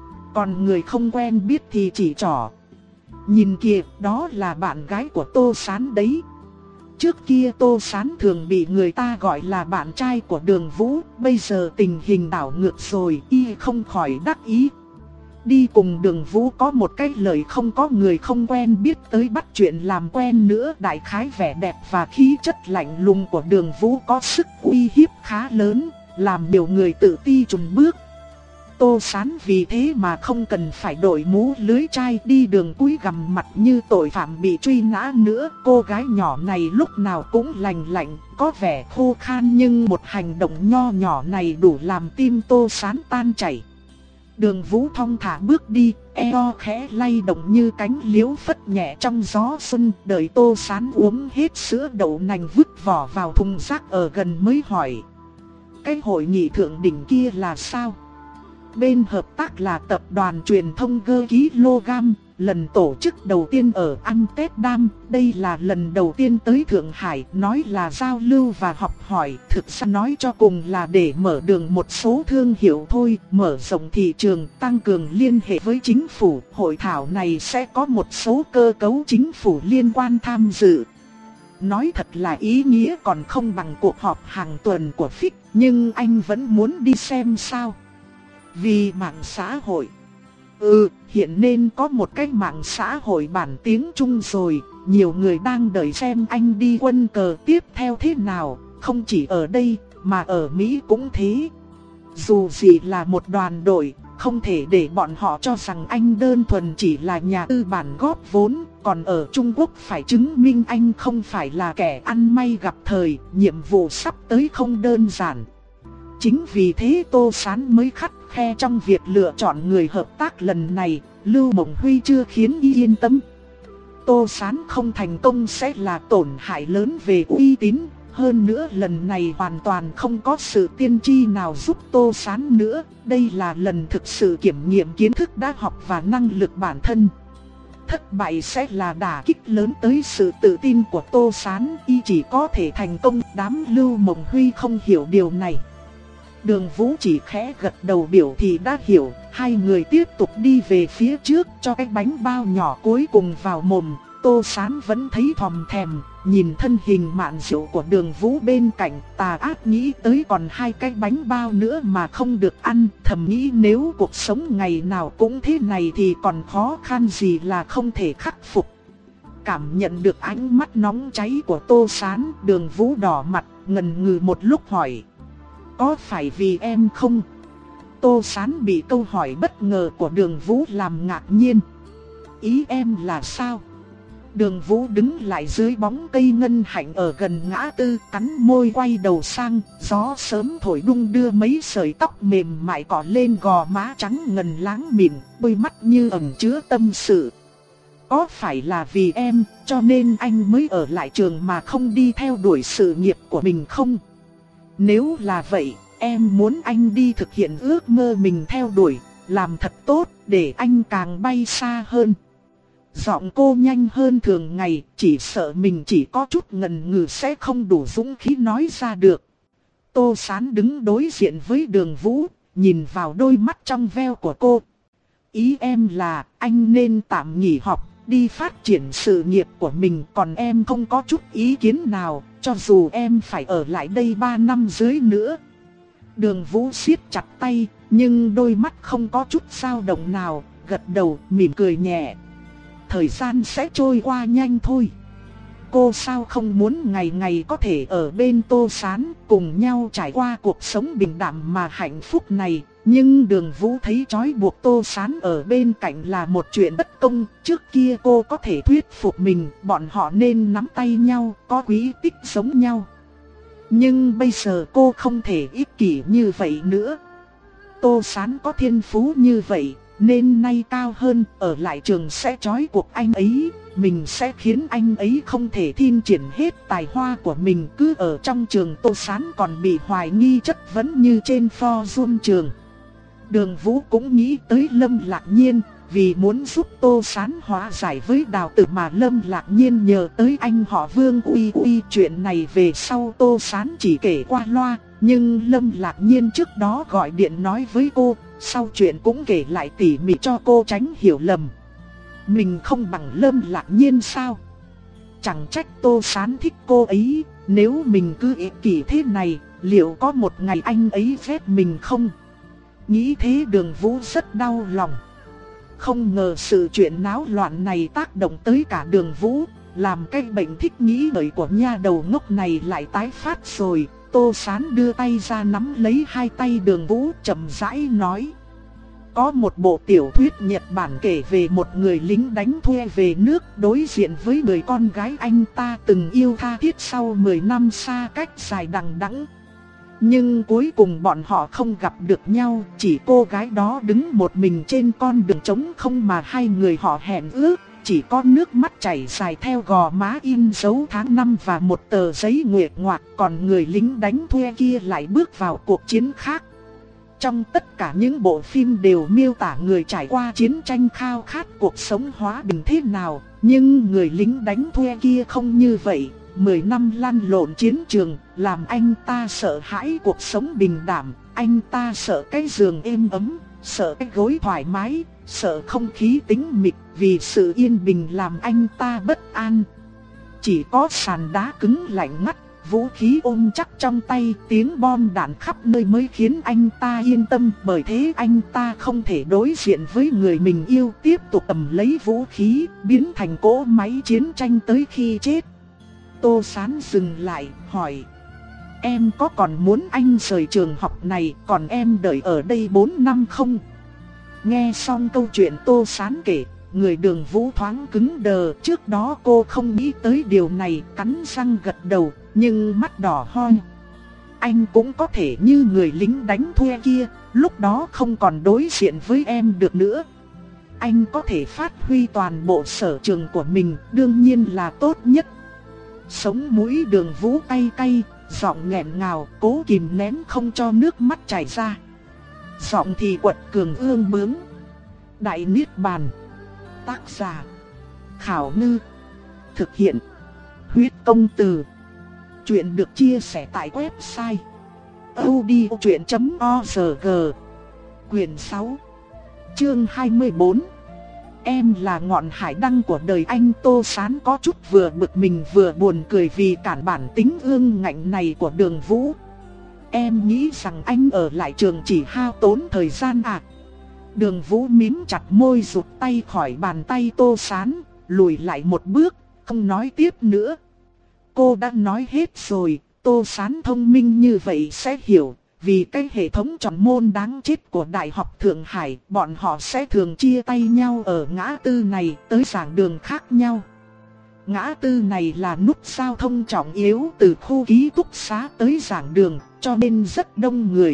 Còn người không quen biết thì chỉ trỏ. Nhìn kìa, đó là bạn gái của Tô Sán đấy. Trước kia Tô Sán thường bị người ta gọi là bạn trai của Đường Vũ, bây giờ tình hình đảo ngược rồi, y không khỏi đắc ý. Đi cùng Đường Vũ có một cái lời không có người không quen biết tới bắt chuyện làm quen nữa. Đại khái vẻ đẹp và khí chất lạnh lùng của Đường Vũ có sức uy hiếp khá lớn, làm nhiều người tự ti chùn bước. Tô Sán vì thế mà không cần phải đội mũ lưới trai đi đường cúi gằm mặt như tội phạm bị truy nã nữa. Cô gái nhỏ này lúc nào cũng lành lạnh, có vẻ khô khan, nhưng một hành động nho nhỏ này đủ làm tim Tô Sán tan chảy. Đường Vũ thong thả bước đi, eo khẽ lay động như cánh liễu phất nhẹ trong gió xuân. Đợi Tô Sán uống hết sữa đậu nành vứt vỏ vào thùng rác ở gần mới hỏi: cái hội nghị thượng đỉnh kia là sao? Bên hợp tác là tập đoàn truyền thông Gơ Kg, lần tổ chức đầu tiên ở Amsterdam. Đây là lần đầu tiên tới Thượng Hải, nói là giao lưu và học hỏi, thực ra nói cho cùng là để mở đường một số thương hiệu thôi, mở rộng thị trường, tăng cường liên hệ với chính phủ. Hội thảo này sẽ có một số cơ cấu chính phủ liên quan tham dự. Nói thật là ý nghĩa còn không bằng cuộc họp hàng tuần của ép i xê, nhưng anh vẫn muốn đi xem sao. Vì mạng xã hội. Ừ, hiện nên có một cái mạng xã hội bản tiếng Trung rồi. Nhiều người đang đợi xem anh đi quân cờ tiếp theo thế nào. Không chỉ ở đây, mà ở Mỹ cũng thế. Dù gì là một đoàn đội, không thể để bọn họ cho rằng anh đơn thuần chỉ là nhà tư bản góp vốn. Còn ở Trung Quốc phải chứng minh anh không phải là kẻ ăn may gặp thời. Nhiệm vụ sắp tới không đơn giản. Chính vì thế Tô Sán mới khắt khe trong việc lựa chọn người hợp tác lần này. Lưu Mộng Huy chưa khiến y yên tâm. Tô Sán không thành công sẽ là tổn hại lớn về uy tín. Hơn nữa lần này hoàn toàn không có sự tiên tri nào giúp Tô Sán nữa. Đây là lần thực sự kiểm nghiệm kiến thức đã học và năng lực bản thân. Thất bại sẽ là đả kích lớn tới sự tự tin của Tô Sán. Y chỉ có thể thành công. Đám Lưu Mộng Huy không hiểu điều này. Đường Vũ chỉ khẽ gật đầu biểu thì đã hiểu. Hai người tiếp tục đi về phía trước cho cái bánh bao nhỏ cuối cùng vào mồm. Tô Sán vẫn thấy thòm thèm. Nhìn thân hình mạn diệu của Đường Vũ bên cạnh, tà ác nghĩ tới còn hai cái bánh bao nữa mà không được ăn. Thầm nghĩ nếu cuộc sống ngày nào cũng thế này thì còn khó khăn gì là không thể khắc phục. Cảm nhận được ánh mắt nóng cháy của Tô Sán, Đường Vũ đỏ mặt, ngần ngừ một lúc hỏi: có phải vì em không? Tô Sán bị câu hỏi bất ngờ của Đường Vũ làm ngạc nhiên. Ý em là sao? Đường Vũ đứng lại dưới bóng cây ngân hạnh ở gần ngã tư, cắn môi quay đầu sang. Gió sớm thổi đung đưa mấy sợi tóc mềm mại cọ lên gò má trắng ngần láng mịn, đôi mắt như ẩn chứa tâm sự. Có phải là vì em, cho nên anh mới ở lại trường mà không đi theo đuổi sự nghiệp của mình không? Nếu là vậy, em muốn anh đi thực hiện ước mơ mình theo đuổi, làm thật tốt để anh càng bay xa hơn. Giọng cô nhanh hơn thường ngày, chỉ sợ mình chỉ có chút ngần ngừ sẽ không đủ dũng khí nói ra được. Tô Sán đứng đối diện với Đường Vũ, nhìn vào đôi mắt trong veo của cô. Ý em là anh nên tạm nghỉ học, đi phát triển sự nghiệp của mình, còn em không có chút ý kiến nào, cho dù em phải ở lại đây ba năm dưới nữa. Đường Vũ siết chặt tay, nhưng đôi mắt không có chút dao động nào, gật đầu mỉm cười nhẹ. Thời gian sẽ trôi qua nhanh thôi. Cô sao không muốn ngày ngày có thể ở bên Tô Sán, cùng nhau trải qua cuộc sống bình đẳng mà hạnh phúc này. Nhưng Đường Vũ thấy trói buộc Tô Sán ở bên cạnh là một chuyện bất công. Trước kia cô có thể thuyết phục mình, bọn họ nên nắm tay nhau, có quý tích giống nhau. Nhưng bây giờ cô không thể ích kỷ như vậy nữa. Tô Sán có thiên phú như vậy, nên nay cao hơn, ở lại trường sẽ trói buộc anh ấy. Mình sẽ khiến anh ấy không thể thi triển hết tài hoa của mình. Cứ ở trong trường Tô Sán còn bị hoài nghi chất vấn như trên forum trường. Đường Vũ cũng nghĩ tới Lâm Lạc Nhiên, vì muốn giúp Tô Sán hóa giải với Đào Tử mà Lâm Lạc Nhiên nhờ tới anh họ Vương Uy Uy. Chuyện này về sau Tô Sán chỉ kể qua loa, nhưng Lâm Lạc Nhiên trước đó gọi điện nói với cô, sau chuyện cũng kể lại tỉ mỉ cho cô tránh hiểu lầm. Mình không bằng Lâm Lạc Nhiên sao? chẳng trách Tô Sán thích cô ấy. Nếu mình cứ ích kỷ thế này, liệu có một ngày anh ấy ghét mình không? Nghĩ thế Đường Vũ rất đau lòng. Không ngờ sự chuyện náo loạn này tác động tới cả Đường Vũ, làm cái bệnh thích nghĩ ngợi của nha đầu ngốc này lại tái phát rồi. Tô Sán đưa tay ra nắm lấy hai tay Đường Vũ, chậm rãi nói. Có một bộ tiểu thuyết Nhật Bản kể về một người lính đánh thuê về nước đối diện với người con gái anh ta từng yêu tha thiết sau mười năm xa cách dài đằng đẵng. Nhưng cuối cùng bọn họ không gặp được nhau, chỉ cô gái đó đứng một mình trên con đường trống không mà hai người họ hẹn ước. Chỉ có nước mắt chảy dài theo gò má in dấu tháng năm và một tờ giấy nguệch ngoạc, còn người lính đánh thuê kia lại bước vào cuộc chiến khác. Trong tất cả những bộ phim đều miêu tả người trải qua chiến tranh khao khát cuộc sống hòa bình thế nào, nhưng người lính đánh thuê kia không như vậy. Mười năm lăn lộn chiến trường, làm anh ta sợ hãi cuộc sống bình đẳng, anh ta sợ cái giường êm ấm, sợ cái gối thoải mái, sợ không khí tĩnh mịch, vì sự yên bình làm anh ta bất an. Chỉ có sàn đá cứng lạnh ngắt, vũ khí ôm chắc trong tay, tiếng bom đạn khắp nơi mới khiến anh ta yên tâm. Bởi thế anh ta không thể đối diện với người mình yêu, tiếp tục cầm lấy vũ khí, biến thành cỗ máy chiến tranh tới khi chết. Tô Sán dừng lại, hỏi. Em có còn muốn anh rời trường học này, còn em đợi ở đây bốn năm không? Nghe xong câu chuyện Tô Sán kể, người Đường Vũ thoáng cứng đờ. Trước đó cô không nghĩ tới điều này, cắn răng gật đầu, nhưng mắt đỏ hoe. Anh cũng có thể như người lính đánh thuê kia, lúc đó không còn đối diện với em được nữa. Anh có thể phát huy toàn bộ sở trường của mình, đương nhiên là tốt nhất. Sống mũi Đường Vũ cay cay, giọng nghẹn ngào, cố kìm nén không cho nước mắt chảy ra. Giọng thì quật cường ương bướng. Đại Niết Bàn. Tác giả Khảo Ngư. Thực hiện Huyết Công Từ. Chuyện được chia sẻ tại website audiochuyện chấm org. Quyền sáu, chương hai mươi bốn. Em là ngọn hải đăng của đời anh. Tô Sán có chút vừa bực mình vừa buồn cười vì cản bản tính ương ngạnh này của Đường Vũ. Em nghĩ rằng anh ở lại trường chỉ hao tốn thời gian à? Đường Vũ mím chặt môi rụt tay khỏi bàn tay Tô Sán, lùi lại một bước, không nói tiếp nữa. Cô đã nói hết rồi, Tô Sán thông minh như vậy sẽ hiểu. Vì cái hệ thống chọn môn đáng chết của Đại học Thượng Hải, bọn họ sẽ thường chia tay nhau ở ngã tư này tới giảng đường khác nhau. Ngã tư này là nút giao thông trọng yếu từ khu ký túc xá tới giảng đường, cho nên rất đông người.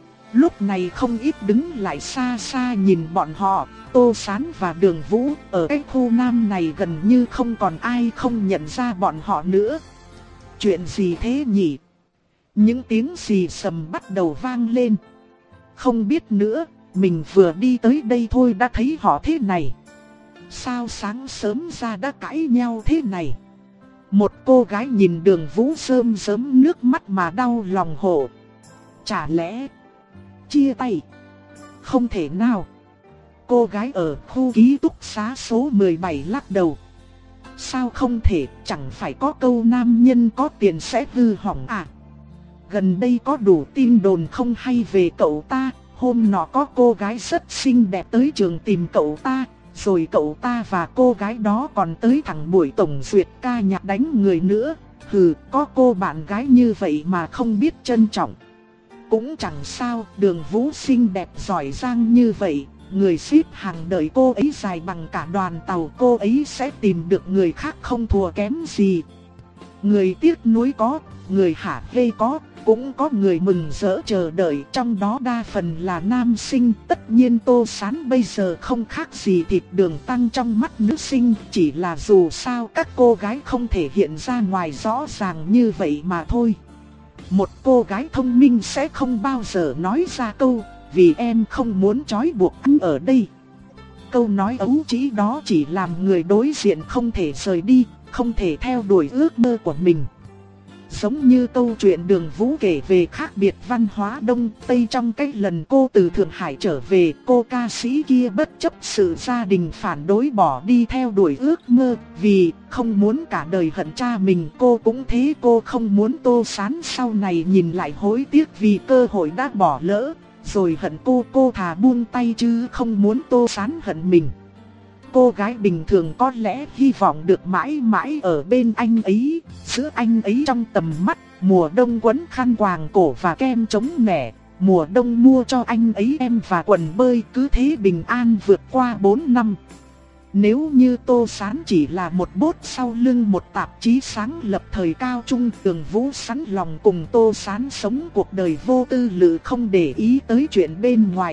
Lúc này không ít đứng lại xa xa nhìn bọn họ. Tô Sán và Đường Vũ ở cái khu nam này gần như không còn ai không nhận ra bọn họ nữa. Chuyện gì thế nhỉ? Những tiếng xì xầm bắt đầu vang lên. Không biết nữa, mình vừa đi tới đây thôi đã thấy họ thế này. Sao sáng sớm ra đã cãi nhau thế này? Một cô gái nhìn Đường Vũ rơm rớm nước mắt mà đau lòng hộ. Chả lẽ chia tay? Không thể nào. Cô gái ở khu ký túc xá số mười bảy lắc đầu. Sao không thể, chẳng phải có câu nam nhân có tiền sẽ hư hỏng à? Gần đây có đủ tin đồn không hay về cậu ta. Hôm nọ có cô gái rất xinh đẹp tới trường tìm cậu ta, rồi cậu ta và cô gái đó còn tới thẳng buổi tổng duyệt ca nhạc đánh người nữa. Hừ, có cô bạn gái như vậy mà không biết trân trọng. Cũng chẳng sao, Đường Vũ xinh đẹp giỏi giang như vậy, người xếp hàng đợi cô ấy dài bằng cả đoàn tàu, cô ấy sẽ tìm được người khác không thua kém gì. Người tiếc nuối có, người hả hê có, cũng có người mừng rỡ chờ đợi, trong đó đa phần là nam sinh. Tất nhiên Tô Sán bây giờ không khác gì thịt đường tăng trong mắt nữ sinh, chỉ là dù sao các cô gái không thể hiện ra ngoài rõ ràng như vậy mà thôi. Một cô gái thông minh sẽ không bao giờ nói ra câu vì em không muốn trói buộc anh ở đây. Câu nói ấu trĩ đó chỉ làm người đối diện không thể rời đi, không thể theo đuổi ước mơ của mình. giống như câu chuyện Đường Vũ kể về khác biệt văn hóa Đông Tây trong cái lần cô từ Thượng Hải trở về, cô ca sĩ kia bất chấp sự gia đình phản đối bỏ đi theo đuổi ước mơ, vì không muốn cả đời hận cha mình. Cô cũng thế, cô không muốn Tô Sán sau này nhìn lại hối tiếc vì cơ hội đã bỏ lỡ, rồi hận cô, cô thà buông tay chứ không muốn Tô Sán hận mình. Cô gái bình thường có lẽ hy vọng được mãi mãi ở bên anh ấy, giữ anh ấy trong tầm mắt. Mùa đông quấn khăn quàng cổ và kem chống nẻ, mùa đông mua cho anh ấy em và quần bơi, cứ thế bình an vượt qua bốn năm. Nếu như Tô Sán chỉ là một bốt sau lưng một tạp chí sáng lập thời cao trung, Đường Vũ sẵn lòng cùng Tô Sán sống cuộc đời vô tư lự, không để ý tới chuyện bên ngoài.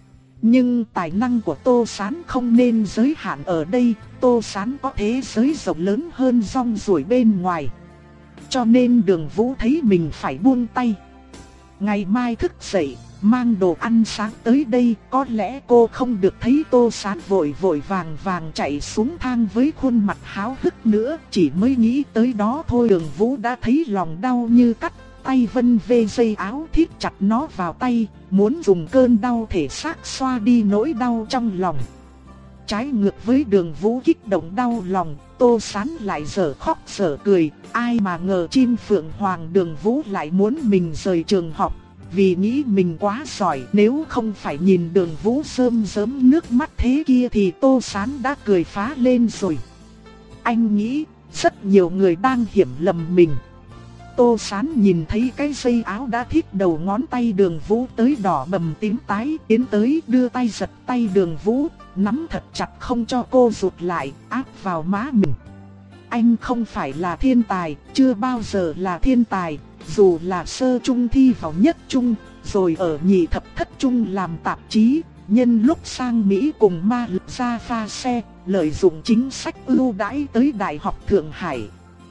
Nhưng tài năng của Tô Sán không nên giới hạn ở đây, Tô Sán có thế giới rộng lớn hơn rong ruổi bên ngoài. Cho nên Đường Vũ thấy mình phải buông tay. Ngày mai thức dậy, mang đồ ăn sáng tới đây, có lẽ cô không được thấy Tô Sán vội vội vàng vàng chạy xuống thang với khuôn mặt háo hức nữa. Chỉ mới nghĩ tới đó thôi Đường Vũ đã thấy lòng đau như cắt. Tay vân về dây áo thít chặt nó vào tay, muốn dùng cơn đau thể xác xoa đi nỗi đau trong lòng. Trái ngược với Đường Vũ kích động đau lòng, Tô Sán lại dở khóc dở cười. Ai mà ngờ chim phượng hoàng Đường Vũ lại muốn mình rời trường học, vì nghĩ mình quá giỏi. Nếu không phải nhìn Đường Vũ rơm rớm nước mắt thế kia thì Tô Sán đã cười phá lên rồi. Anh nghĩ rất nhiều người đang hiểu lầm mình. Tô Sán nhìn thấy cái dây áo đã thít đầu ngón tay Đường Vũ tới đỏ bầm tím tái, tiến tới đưa tay giật tay Đường Vũ, nắm thật chặt không cho cô rụt lại, áp vào má mình. Anh không phải là thiên tài, chưa bao giờ là thiên tài, dù là sơ trung thi vào nhất trung, rồi ở nhị thập thất trung làm tạp chí, nhân lúc sang Mỹ cùng ma lực ra pha xe, lợi dụng chính sách ưu đãi tới Đại học Thượng Hải.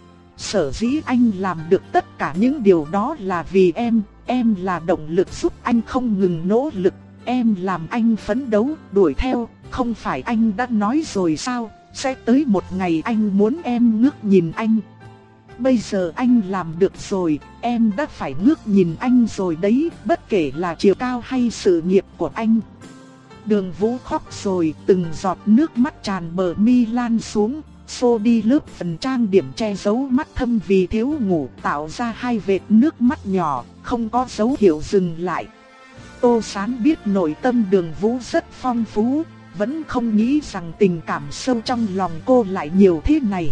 Sở dĩ anh làm được tất cả những điều đó là vì em, em là động lực giúp anh không ngừng nỗ lực, em làm anh phấn đấu, đuổi theo, không phải anh đã nói rồi sao, sẽ tới một ngày anh muốn em ngước nhìn anh. Bây giờ anh làm được rồi, em đã phải ngước nhìn anh rồi đấy, bất kể là chiều cao hay sự nghiệp của anh. Đường Vũ khóc rồi, từng giọt nước mắt tràn bờ mi lan xuống. Xô đi lớp phần trang điểm che giấu mắt thâm vì thiếu ngủ, tạo ra hai vệt nước mắt nhỏ, không có dấu hiệu dừng lại. Tô Sán biết nội tâm Đường Vũ rất phong phú, vẫn không nghĩ rằng tình cảm sâu trong lòng cô lại nhiều thế này.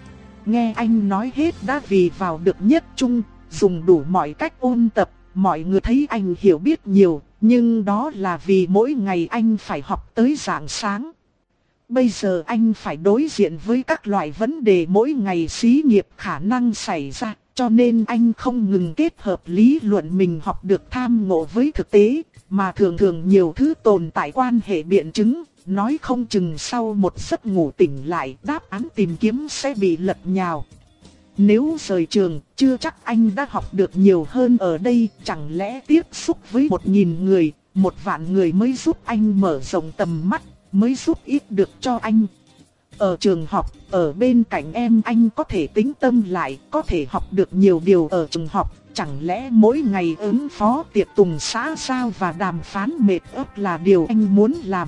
Nghe anh nói hết đã vì vào được nhất trung, dùng đủ mọi cách ôn tập, mọi người thấy anh hiểu biết nhiều, nhưng đó là vì mỗi ngày anh phải học tới rạng sáng. Bây giờ anh phải đối diện với các loại vấn đề mỗi ngày xí nghiệp khả năng xảy ra, cho nên anh không ngừng kết hợp lý luận mình học được tham ngộ với thực tế, mà thường thường nhiều thứ tồn tại quan hệ biện chứng, nói không chừng sau một giấc ngủ tỉnh lại đáp án tìm kiếm sẽ bị lật nhào. Nếu rời trường, chưa chắc anh đã học được nhiều hơn ở đây, chẳng lẽ tiếp xúc với một nghìn người, một vạn người mới giúp anh mở rộng tầm mắt, mới giúp ít được cho anh. Ở trường học, ở bên cạnh em anh có thể tĩnh tâm lại, có thể học được nhiều điều ở trường học. Chẳng lẽ mỗi ngày ứng phó tiệc tùng xã giao và đàm phán mệt ức là điều anh muốn làm?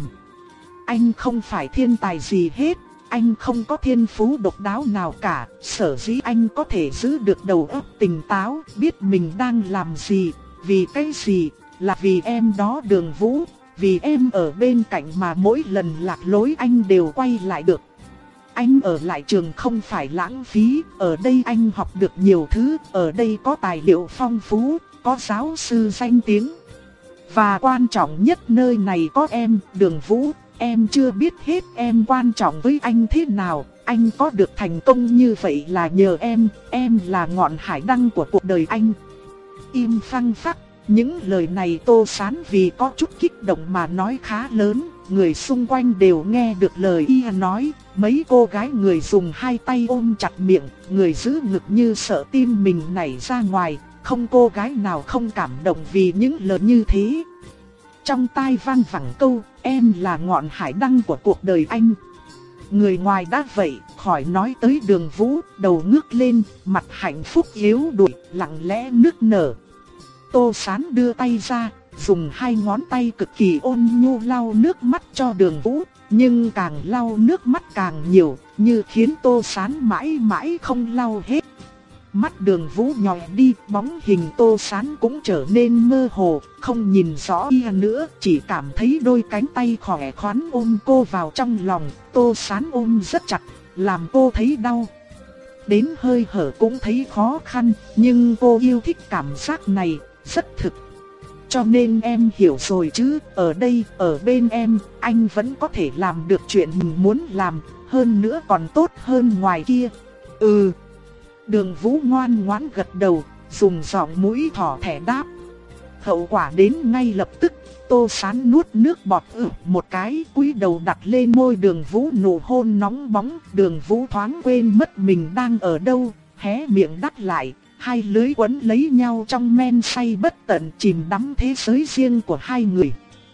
Anh không phải thiên tài gì hết, anh không có thiên phú độc đáo nào cả. Sở dĩ anh có thể giữ được đầu óc tỉnh táo, biết mình đang làm gì, vì cái gì, là vì em đó Đường Vũ. Vì em ở bên cạnh mà mỗi lần lạc lối anh đều quay lại được. Anh ở lại trường không phải lãng phí, ở đây anh học được nhiều thứ, ở đây có tài liệu phong phú, có giáo sư danh tiếng. Và quan trọng nhất nơi này có em, Đường Vũ, em chưa biết hết em quan trọng với anh thế nào, anh có được thành công như vậy là nhờ em, em là ngọn hải đăng của cuộc đời anh. Im phăng phắc. Những lời này Tô Sán vì có chút kích động mà nói khá lớn, người xung quanh đều nghe được lời y nói. Mấy cô gái người dùng hai tay ôm chặt miệng, người giữ ngực như sợ tim mình nảy ra ngoài, không cô gái nào không cảm động vì những lời như thế. Trong tai vang vẳng câu, em là ngọn hải đăng của cuộc đời anh. Người ngoài đã vậy, khỏi nói tới Đường Vũ, đầu ngước lên, mặt hạnh phúc yếu đuối, lặng lẽ nức nở. Tô Sán đưa tay ra, dùng hai ngón tay cực kỳ ôn nhu lau nước mắt cho Đường Vũ, nhưng càng lau nước mắt càng nhiều, như khiến Tô Sán mãi mãi không lau hết. Mắt Đường Vũ nhòe đi, bóng hình Tô Sán cũng trở nên mơ hồ, không nhìn rõ y nữa, chỉ cảm thấy đôi cánh tay khỏe khoắn ôm cô vào trong lòng. Tô Sán ôm rất chặt, làm cô thấy đau. Đến hơi hở cũng thấy khó khăn, nhưng cô yêu thích cảm giác này, rất thực. Cho nên em hiểu rồi chứ, ở đây, ở bên em, anh vẫn có thể làm được chuyện mình muốn làm, hơn nữa còn tốt hơn ngoài kia. Ừ. Đường Vũ ngoan ngoãn gật đầu, dùng giọng mũi thỏ thẻ đáp. Hậu quả đến ngay lập tức, Tô Sán nuốt nước bọt ử một cái, cúi đầu đặt lên môi Đường Vũ nụ hôn nóng bóng. Đường Vũ thoáng quên mất mình đang ở đâu, hé miệng đáp lại, hai lưỡi quấn lấy nhau trong men say bất tận, chìm đắm thế giới riêng của hai người.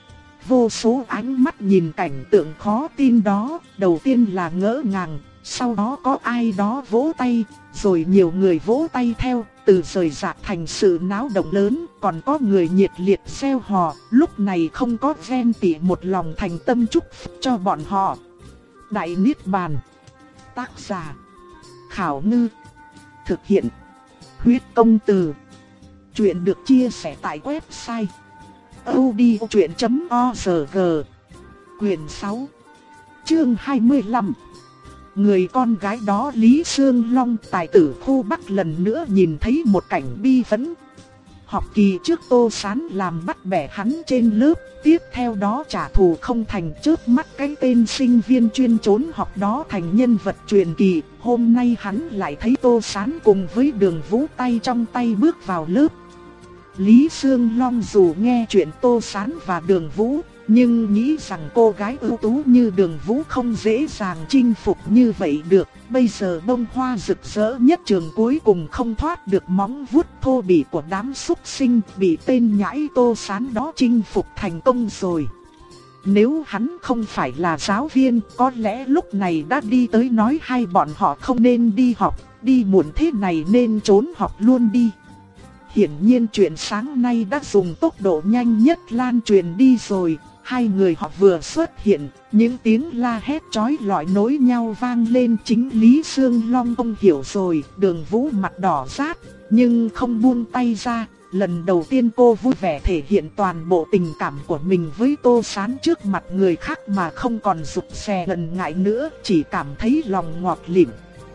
Vô số ánh mắt nhìn cảnh tượng khó tin đó, đầu tiên là ngỡ ngàng, sau đó có ai đó vỗ tay, rồi nhiều người vỗ tay theo, từ rời rạc thành sự náo động lớn, còn có người nhiệt liệt reo hò, lúc này không có ghen tị, một lòng thành tâm chúc phúc cho bọn họ. Đại Niết Bàn. Tác giả Khảo Ngư. Thực hiện Huyết Công Từ. Chuyện được chia sẻ tại website audiochuyện chấm org. Quyền sáu, chương hai mươi lăm. Người con gái đó Lý Sương Long, tài tử khu Bắc, lần nữa nhìn thấy một cảnh bi phẫn. Học kỳ trước Tô Sán làm bắt bẻ hắn trên lớp, tiếp theo đó trả thù không thành, chớp mắt cái tên sinh viên chuyên trốn học đó thành nhân vật truyền kỳ. Hôm nay hắn lại thấy Tô Sán cùng với Đường Vũ tay trong tay bước vào lớp. Lý Sương Long dù nghe chuyện Tô Sán và Đường Vũ, nhưng nghĩ rằng cô gái ưu tú như Đường Vũ không dễ dàng chinh phục như vậy được. Bây giờ bông hoa rực rỡ nhất trường cuối cùng không thoát được móng vuốt thô bỉ của đám súc sinh, bị tên nhãi Tô Sán đó chinh phục thành công rồi. Nếu hắn không phải là giáo viên, có lẽ lúc này đã đi tới nói hai bọn họ không nên đi học, đi muộn thế này nên trốn học luôn đi. Hiển nhiên chuyện sáng nay đã dùng tốc độ nhanh nhất lan truyền đi rồi. Hai người họ vừa xuất hiện, những tiếng la hét chói lọi nối nhau vang lên. Chính Lý Sương Long không hiểu rồi. Đường Vũ mặt đỏ rát, nhưng không buông tay ra. Lần đầu tiên cô vui vẻ thể hiện toàn bộ tình cảm của mình với Tô Sán trước mặt người khác mà không còn rụt rè ngần ngại nữa, chỉ cảm thấy lòng ngọt lịm.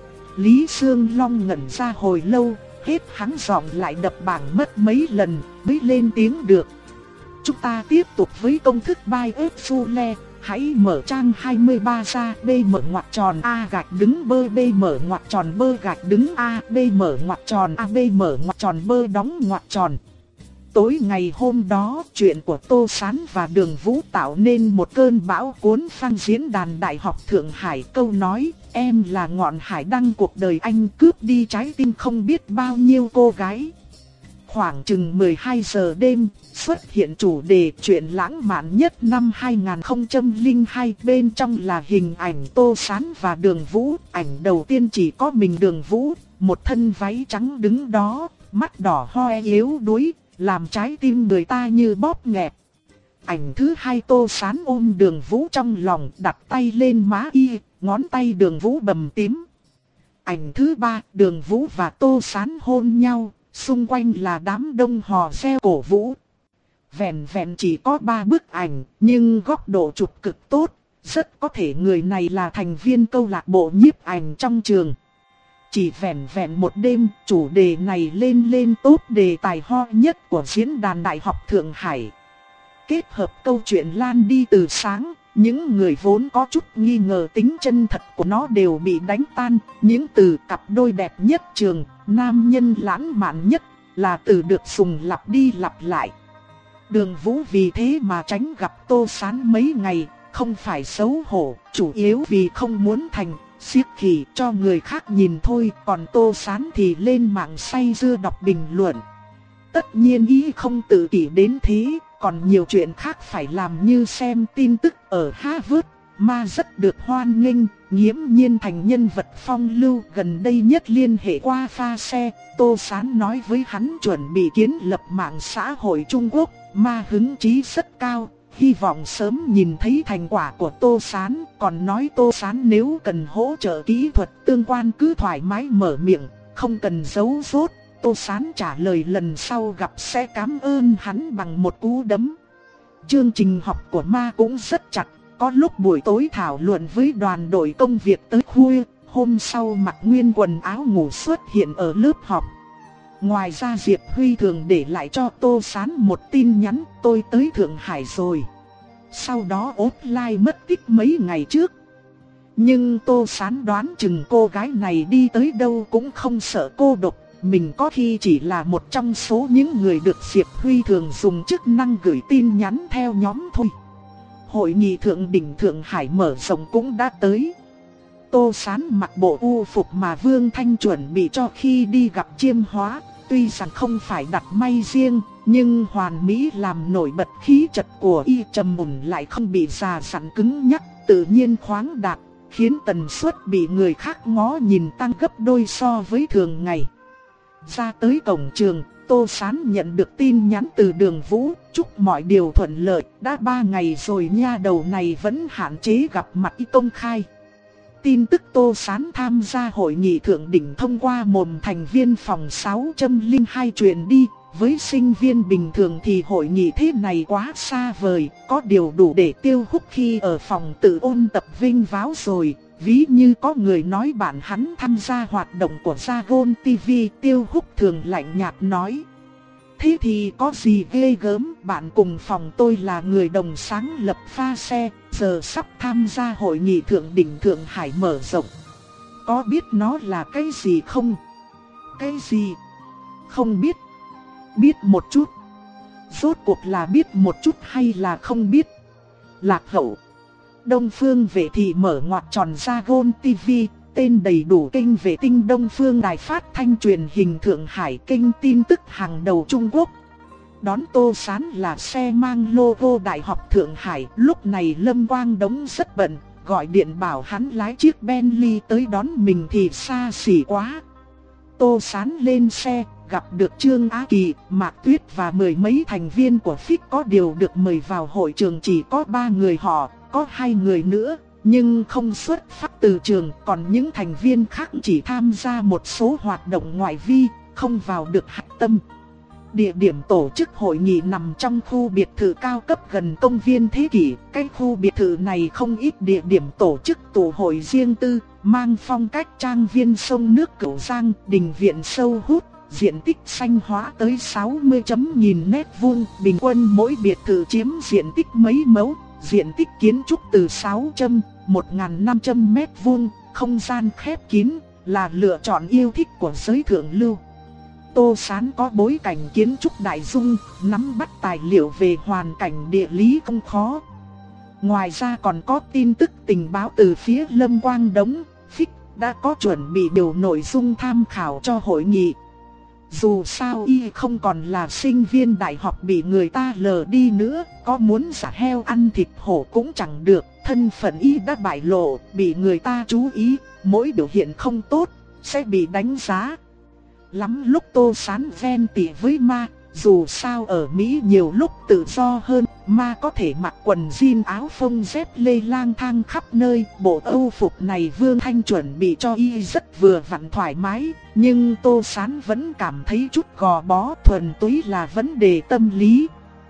Lý Sương Long ngẩn ra hồi lâu, hết hắn giọng lại đập bảng mất mấy lần mới lên tiếng được. Chúng ta tiếp tục với công thức bài ép phu le. Hãy mở trang hai mươi ba ra, B mở ngoặc tròn A gạch đứng bơ, B mở ngoặc tròn bơ gạch đứng A, B mở ngoặc tròn A, B mở ngoặc tròn bơ đóng ngoặc tròn. Tối ngày hôm đó, chuyện của Tô Sán và Đường Vũ tạo nên một cơn bão cuốn phăng diễn đàn Đại học Thượng Hải. Câu nói, em là ngọn hải đăng cuộc đời anh, cướp đi trái tim không biết bao nhiêu cô gái. Khoảng chừng mười hai giờ đêm, xuất hiện chủ đề chuyện lãng mạn nhất năm hai nghìn không trăm lẻ hai. Bên trong là hình ảnh Tô Sán và Đường Vũ. Ảnh đầu tiên chỉ có mình Đường Vũ, một thân váy trắng đứng đó, mắt đỏ hoe yếu đuối, làm trái tim người ta như bóp nghẹt. Ảnh thứ hai, Tô Sán ôm Đường Vũ trong lòng, đặt tay lên má y, ngón tay Đường Vũ bầm tím. Ảnh thứ ba, Đường Vũ và Tô Sán hôn nhau, xung quanh là đám đông hò reo cổ vũ. Vẹn vẹn chỉ có ba bức ảnh, nhưng góc độ chụp cực tốt, rất có thể người này là thành viên câu lạc bộ nhiếp ảnh trong trường. Chỉ vẹn vẹn một đêm, chủ đề này lên lên top đề tài hot nhất của diễn đàn Đại học Thượng Hải. Kết hợp câu chuyện lan đi từ sáng, những người vốn có chút nghi ngờ tính chân thật của nó đều bị đánh tan. Những từ cặp đôi đẹp nhất trường, nam nhân lãng mạn nhất, là từ được dùng lặp đi lặp lại. Đường Vũ vì thế mà tránh gặp Tô Sán mấy ngày, không phải xấu hổ, chủ yếu vì không muốn thành siếc khỉ cho người khác nhìn thôi. Còn Tô Sán thì lên mạng say sưa đọc bình luận. Tất nhiên ý không tự kỷ đến thế, còn nhiều chuyện khác phải làm như xem tin tức ở Harvard, mà rất được hoan nghênh, nghiễm nhiên thành nhân vật phong lưu, gần đây nhất liên hệ qua pha xe. Tô Sán nói với hắn chuẩn bị kiến lập mạng xã hội Trung Quốc, ma hứng chí rất cao, hy vọng sớm nhìn thấy thành quả của Tô Sán. Còn nói Tô Sán nếu cần hỗ trợ kỹ thuật tương quan cứ thoải mái mở miệng, không cần giấu giốt. Tô Sán trả lời lần sau gặp sẽ cảm ơn hắn bằng một cú đấm. Chương trình học của ma cũng rất chặt, có lúc buổi tối thảo luận với đoàn đội công việc tới khuya, hôm sau mặc nguyên quần áo ngủ xuất hiện ở lớp học. Ngoài ra Diệp Huy thường để lại cho Tô Sán một tin nhắn: tôi tới Thượng Hải rồi. Sau đó offline mất tích mấy ngày trước. Nhưng Tô Sán đoán chừng cô gái này đi tới đâu cũng không sợ cô độc. Mình có khi chỉ là một trong số những người được Diệp Huy thường dùng chức năng gửi tin nhắn theo nhóm thôi. Hội nghị thượng đỉnh Thượng Hải mở rộng cũng đã tới. Tô Sán mặc bộ u phục mà Vương Thanh chuẩn bị cho khi đi gặp Chiêm Hóa. Tuy rằng không phải đặt may riêng, nhưng hoàn mỹ làm nổi bật khí chất của y, trầm mùn lại không bị già dặn cứng nhắc, tự nhiên khoáng đạt, khiến tần suất bị người khác ngó nhìn tăng gấp đôi so với thường ngày. Ra tới cổng trường, Tô Sán nhận được tin nhắn từ Đường Vũ, chúc mọi điều thuận lợi, đã ba ngày rồi nha đầu này vẫn hạn chế gặp mặt y công khai. Tin tức Tô Sán tham gia hội nghị thượng đỉnh thông qua mồm thành viên phòng sáu không hai truyền đi. Với sinh viên bình thường thì hội nghị thế này quá xa vời, có điều đủ để Tiêu Húc khi ở phòng tự ôn tập vinh váo rồi. Ví như có người nói bạn hắn tham gia hoạt động của Dragon ti vi, Tiêu Húc thường lạnh nhạt nói: thế thì có gì ghê gớm, bạn cùng phòng tôi là người đồng sáng lập pha xe, giờ sắp tham gia hội nghị thượng đỉnh Thượng Hải mở rộng. Có biết nó là cái gì không? Cái gì? Không biết. Biết một chút. Rốt cuộc là biết một chút hay là không biết? Lạc hậu. Đông Phương Vệ Thị mở ngoặc tròn Dragon ti vi, tên đầy đủ kênh vệ tinh Đông Phương Đài phát thanh truyền hình Thượng Hải, kênh tin tức hàng đầu Trung Quốc. Đón Tô Sán là xe mang logo Đại học Thượng Hải. Lúc này Lâm Quang Đống rất bận, gọi điện bảo hắn lái chiếc Bentley tới đón mình thì xa xỉ quá. Tô Sán lên xe, gặp được Trương Á Kỳ, Mạc Tuyết và mười mấy thành viên của ép i xê. Có điều được mời vào hội trường chỉ có ba người họ, có hai người nữa, nhưng không xuất phát từ trường. Còn những thành viên khác chỉ tham gia một số hoạt động ngoại vi, không vào được hạch tâm. Địa điểm tổ chức hội nghị nằm trong khu biệt thự cao cấp gần công viên Thế Kỷ. Cái khu biệt thự này không ít địa điểm tổ chức tụ hội riêng tư, mang phong cách trang viên sông nước Cửu Giang, đình viện sâu hút, diện tích xanh hóa tới sáu mươi nghìn mét vuông, bình quân mỗi biệt thự chiếm diện tích mấy mẫu, diện tích kiến trúc từ sáu trăm đến một nghìn năm trăm mét vuông, không gian khép kín, là lựa chọn yêu thích của giới thượng lưu. Tô Sán có bối cảnh kiến trúc đại dung, nắm bắt tài liệu về hoàn cảnh địa lý không khó. Ngoài ra còn có tin tức tình báo từ phía Lâm Quang Đống, ép i xê đã có chuẩn bị điều nội dung tham khảo cho hội nghị. Dù sao y không còn là sinh viên đại học bị người ta lờ đi nữa, có muốn giả heo ăn thịt hổ cũng chẳng được. Thân phận y đã bại lộ, bị người ta chú ý, mỗi biểu hiện không tốt sẽ bị đánh giá. Lắm lúc Tô Sán ven tỉ với ma, dù sao ở Mỹ nhiều lúc tự do hơn, ma có thể mặc quần jean áo phông dép lê lang thang khắp nơi. Bộ âu phục này Vương Thanh chuẩn bị cho y rất vừa vặn thoải mái, nhưng Tô Sán vẫn cảm thấy chút gò bó, thuần túy là vấn đề tâm lý.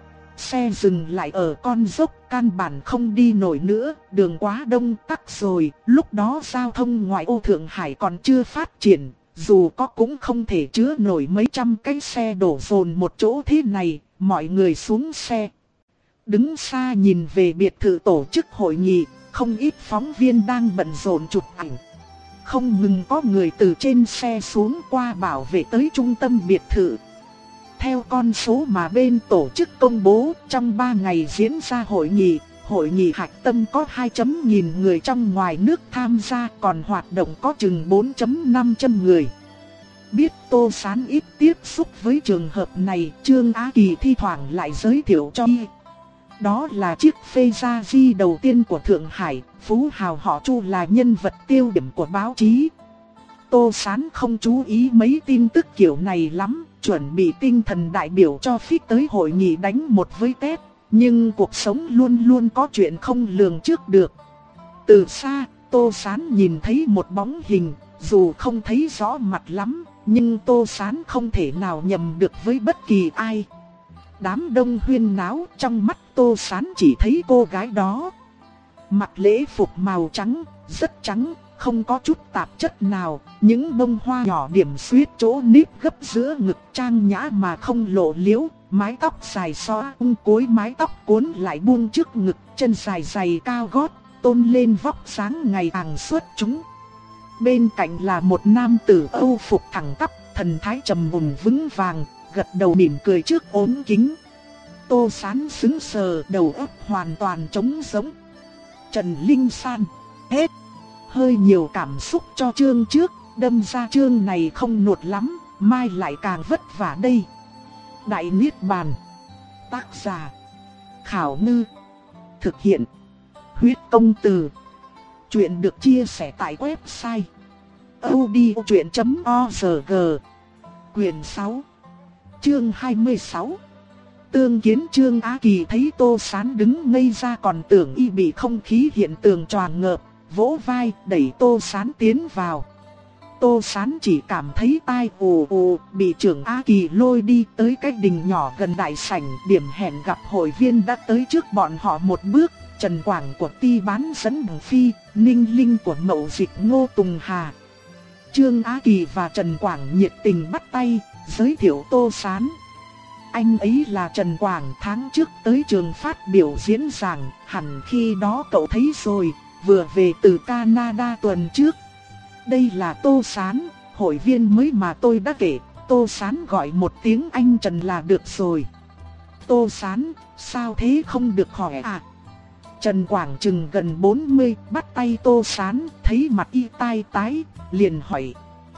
Xe dừng lại ở con dốc, căn bản không đi nổi nữa, đường quá đông tắc rồi. Lúc đó giao thông ngoại ô Thượng Hải còn chưa phát triển, dù có cũng không thể chứa nổi mấy trăm cái xe đổ dồn một chỗ thế này. Mọi người xuống xe, đứng xa nhìn về biệt thự tổ chức hội nghị, không ít phóng viên đang bận rộn chụp ảnh. Không ngừng có người từ trên xe xuống qua bảo vệ tới trung tâm biệt thự. Theo con số mà bên tổ chức công bố, trong ba ngày diễn ra hội nghị, hội nghị hạch tâm có hai nghìn người trong ngoài nước tham gia, còn hoạt động có chừng bốn năm trăm người. Biết Tô Sán ít tiếp xúc với trường hợp này, Trương Á Kỳ thi thoảng lại giới thiệu cho y. Đó là chiếc phê gia di đầu tiên của Thượng Hải, phú hào họ Chu là nhân vật tiêu điểm của báo chí. Tô Sán không chú ý mấy tin tức kiểu này lắm, chuẩn bị tinh thần đại biểu cho phích tới hội nghị đánh một với Tết. Nhưng cuộc sống luôn luôn có chuyện không lường trước được. Từ xa, Tô Sán nhìn thấy một bóng hình, dù không thấy rõ mặt lắm, nhưng Tô Sán không thể nào nhầm được với bất kỳ ai. Đám đông huyên náo, trong mắt Tô Sán chỉ thấy cô gái đó. Mặc lễ phục màu trắng, rất trắng, không có chút tạp chất nào, những bông hoa nhỏ điểm xuyết chỗ nếp gấp giữa ngực trang nhã mà không lộ liễu, mái tóc dài xõa ung cuối mái tóc cuốn lại buông trước ngực, chân dài dày cao gót, tôn lên vóc dáng ngày càng xuất chúng. Bên cạnh là một nam tử Âu phục thẳng tắp, thần thái trầm mùn vững vàng, gật đầu mỉm cười trước ốm kính. Tô Sán sững sờ, đầu óc hoàn toàn trống rỗng. Trần Linh San, hết. Hơi nhiều cảm xúc cho chương trước, đâm ra chương này không nuột lắm, mai lại càng vất vả đây. Đại Niết Bàn. Tác giả Khảo Ngư. Thực hiện Huyết Công Từ. Chuyện được chia sẻ tại website audiochuyện chấm org. Quyền sáu, chương hai mươi sáu. Tương Kiến. Trương Á Kỳ thấy Tô Sán đứng ngây ra còn tưởng y bị không khí hiện tượng choàng ngợp, vỗ vai đẩy Tô Sán tiến vào. Tô Sán chỉ cảm thấy tai ù ù, bị trưởng Á Kỳ lôi đi tới cái đình nhỏ gần đại sảnh. Điểm hẹn gặp hội viên đã tới trước bọn họ một bước. Trần Quảng của Ti Bán dẫn Bằng Phi, Ninh Linh của Mậu Dịch Ngô Tùng Hà. Trương Á Kỳ và Trần Quảng nhiệt tình bắt tay, giới thiệu Tô Sán. Anh ấy là Trần Quảng, tháng trước tới trường phát biểu diễn giảng, hẳn khi đó cậu thấy rồi, vừa về từ Canada tuần trước. Đây là Tô Sán, hội viên mới mà tôi đã kể. Tô Sán gọi một tiếng anh Trần là được rồi. Tô Sán, sao thế không được hỏi à? Trần Quảng chừng gần bốn mươi, bắt tay Tô Sán, thấy mặt y tai tái, liền hỏi.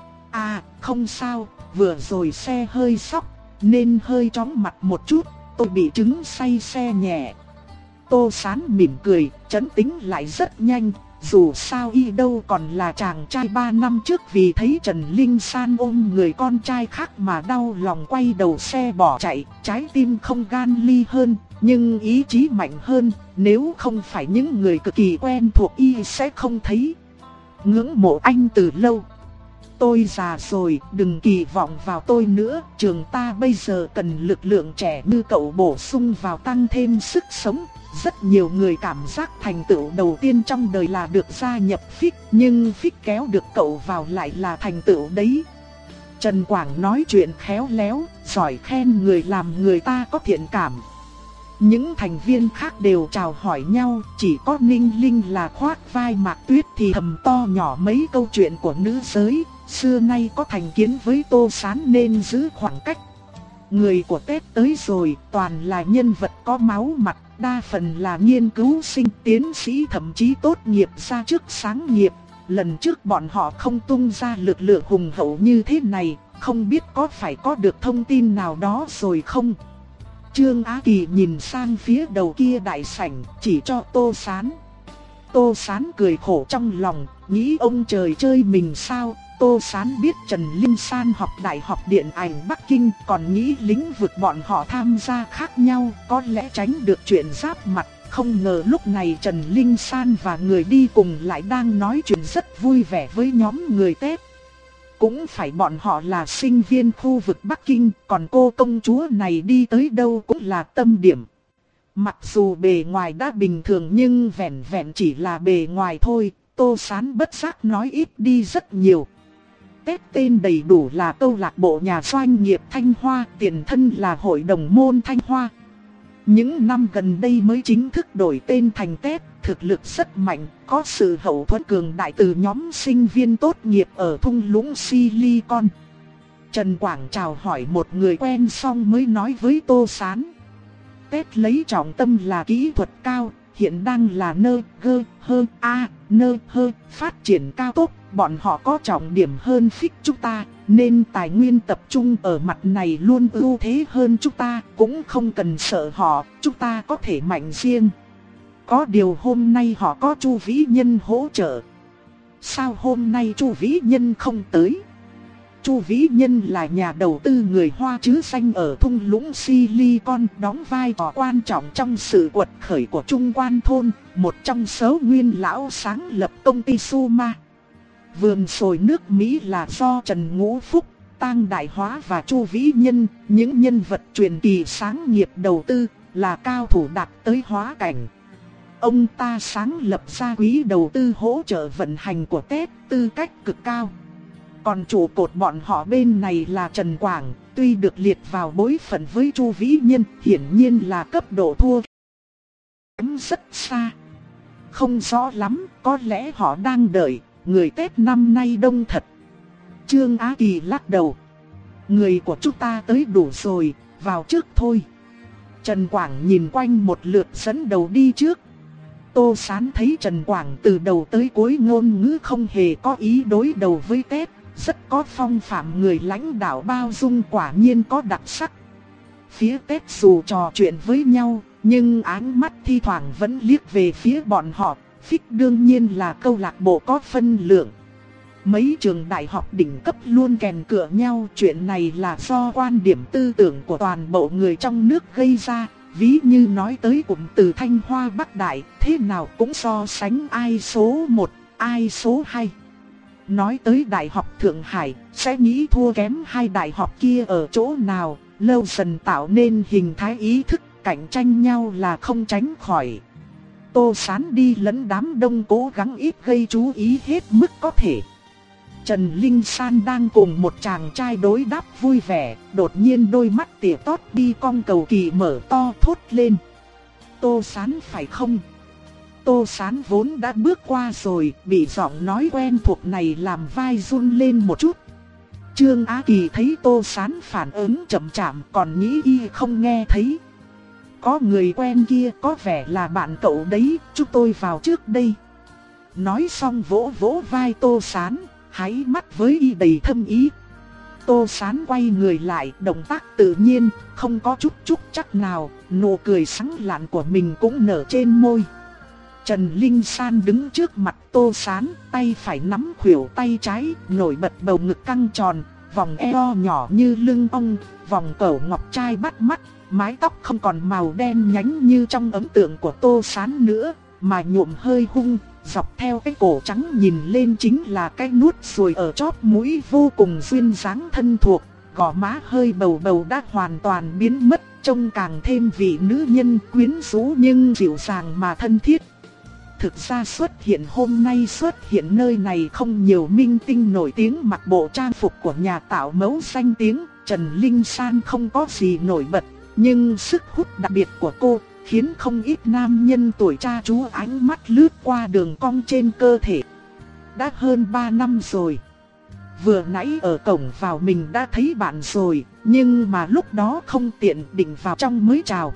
À, không sao, vừa rồi xe hơi sóc, nên hơi chóng mặt một chút, tôi bị chứng say xe nhẹ. Tô Sán mỉm cười, trấn tĩnh lại rất nhanh, dù sao y đâu còn là chàng trai ba năm trước vì thấy Trần Linh San ôm người con trai khác mà đau lòng quay đầu xe bỏ chạy, trái tim không gan ly hơn, nhưng ý chí mạnh hơn, nếu không phải những người cực kỳ quen thuộc y sẽ không thấy. Ngưỡng mộ anh từ lâu. Tôi già rồi, đừng kỳ vọng vào tôi nữa, trường ta bây giờ cần lực lượng trẻ như cậu bổ sung vào tăng thêm sức sống. Rất nhiều người cảm giác thành tựu đầu tiên trong đời là được gia nhập phích, nhưng phích kéo được cậu vào lại là thành tựu đấy. Trần Quảng nói chuyện khéo léo, giỏi khen người làm người ta có thiện cảm. Những thành viên khác đều chào hỏi nhau, chỉ có Ninh Linh là khoác vai Mạc Tuyết thì thầm to nhỏ mấy câu chuyện của nữ giới, xưa nay có thành kiến với Tô Sán nên giữ khoảng cách. Người của Tết tới rồi, toàn là nhân vật có máu mặt, đa phần là nghiên cứu sinh, tiến sĩ thậm chí tốt nghiệp ra trước sáng nghiệp. Lần trước bọn họ không tung ra lực lượng hùng hậu như thế này, không biết có phải có được thông tin nào đó rồi không? Trương Á Kỳ nhìn sang phía đầu kia đại sảnh, chỉ cho Tô Sán. Tô Sán cười khổ trong lòng, nghĩ ông trời chơi mình sao? Tô Sán biết Trần Linh San học Đại học Điện ảnh Bắc Kinh, còn nghĩ lĩnh vực bọn họ tham gia khác nhau, có lẽ tránh được chuyện giáp mặt. Không ngờ lúc này Trần Linh San và người đi cùng lại đang nói chuyện rất vui vẻ với nhóm người Tết. Cũng phải bọn họ là sinh viên khu vực Bắc Kinh, còn cô công chúa này đi tới đâu cũng là tâm điểm. Mặc dù bề ngoài đã bình thường nhưng vẹn vẹn chỉ là bề ngoài thôi, Tô Sán bất giác nói ít đi rất nhiều. Tết tên đầy đủ là câu lạc bộ nhà doanh nghiệp Thanh Hoa, tiền thân là hội đồng môn Thanh Hoa. Những năm gần đây mới chính thức đổi tên thành Tết, thực lực rất mạnh, có sự hậu thuẫn cường đại từ nhóm sinh viên tốt nghiệp ở thung lũng Silicon. Trần Quảng chào hỏi một người quen xong mới nói với Tô Sán. Tết lấy trọng tâm là kỹ thuật cao, hiện đang là nơi gơ hơn a nơi hơi phát triển cao tốc, bọn họ có trọng điểm hơn phích chúng ta, nên tài nguyên tập trung ở mặt này luôn ưu thế hơn chúng ta, cũng không cần sợ họ, chúng ta có thể mạnh riêng. Có điều hôm nay họ có Chu Vĩ Nhân hỗ trợ. Sao hôm nay Chu Vĩ Nhân không tới? Chu Vĩ Nhân là nhà đầu tư người Hoa chứ danh ở thung lũng Silicon, đóng vai trò quan trọng trong sự quật khởi của Trung Quan Thôn, một trong số nguyên lão sáng lập công ty Suma. Vườn sồi nước Mỹ là do Trần Ngũ Phúc, Tang Đại Hóa và Chu Vĩ Nhân, những nhân vật truyền kỳ sáng nghiệp đầu tư, là cao thủ đạt tới hóa cảnh. Ông ta sáng lập ra quỹ đầu tư hỗ trợ vận hành của Tết, tư cách cực cao. Còn trụ cột bọn họ bên này là Trần Quảng, tuy được liệt vào bối phận với Chu Vĩ Nhân, hiển nhiên là cấp độ thua kém rất xa. Không rõ lắm, có lẽ họ đang đợi, người Tết năm nay đông thật. Trương Á Kỳ lắc đầu. Người của chúng ta tới đủ rồi, vào trước thôi. Trần Quảng nhìn quanh một lượt dẫn đầu đi trước. Tô Sán thấy Trần Quảng từ đầu tới cuối ngôn ngữ không hề có ý đối đầu với Tết, rất có phong phạm người lãnh đạo bao dung, quả nhiên có đặc sắc. Phía Tết dù trò chuyện với nhau, nhưng ánh mắt thi thoảng vẫn liếc về phía bọn họ, phích đương nhiên là câu lạc bộ có phân lượng. Mấy trường đại học đỉnh cấp luôn kèn cựa nhau, chuyện này là do quan điểm tư tưởng của toàn bộ người trong nước gây ra. Ví như nói tới cụm từ Thanh Hoa Bắc Đại, thế nào cũng so sánh ai số một, ai số hai. Nói tới Đại học Thượng Hải, sẽ nghĩ thua kém hai đại học kia ở chỗ nào, lâu dần tạo nên hình thái ý thức cạnh tranh nhau là không tránh khỏi. Tô Sán đi lẫn đám đông cố gắng ít gây chú ý hết mức có thể. Trần Linh San đang cùng một chàng trai đối đáp vui vẻ, đột nhiên đôi mắt tỉa tót đi cong cầu kỳ mở to thốt lên. Tô Sán phải không? Tô Sán vốn đã bước qua rồi, bị giọng nói quen thuộc này làm vai run lên một chút. Trương Á Kỳ thấy Tô Sán phản ứng chậm chạp còn nghĩ y không nghe thấy. Có người quen kia, có vẻ là bạn cậu đấy, chúng tôi vào trước đây. Nói xong vỗ vỗ vai Tô Sán, háy mắt với y đầy thâm ý. Tô Sán quay người lại, động tác tự nhiên, không có chút chút chắc nào, nụ cười sáng lạn của mình cũng nở trên môi. Trần Linh San đứng trước mặt Tô Sán, tay phải nắm khuỷu tay trái, nổi bật bầu ngực căng tròn, vòng eo nhỏ như lưng ong, vòng cổ ngọc trai bắt mắt, mái tóc không còn màu đen nhánh như trong ấn tượng của Tô Sán nữa, mà nhuộm hơi hung, dọc theo cái cổ trắng nhìn lên chính là cái nuốt ruồi ở chóp mũi vô cùng duyên dáng thân thuộc, gò má hơi bầu bầu đã hoàn toàn biến mất, trông càng thêm vị nữ nhân quyến rũ nhưng dịu dàng mà thân thiết. Thực ra xuất hiện hôm nay xuất hiện nơi này không nhiều minh tinh nổi tiếng mặc bộ trang phục của nhà tạo mẫu danh tiếng, Trần Linh San không có gì nổi bật, nhưng sức hút đặc biệt của cô khiến không ít nam nhân tuổi cha chú ánh mắt lướt qua đường cong trên cơ thể. Đã hơn ba năm rồi. Vừa nãy ở cổng vào mình đã thấy bạn rồi, nhưng mà lúc đó không tiện định vào trong mới chào.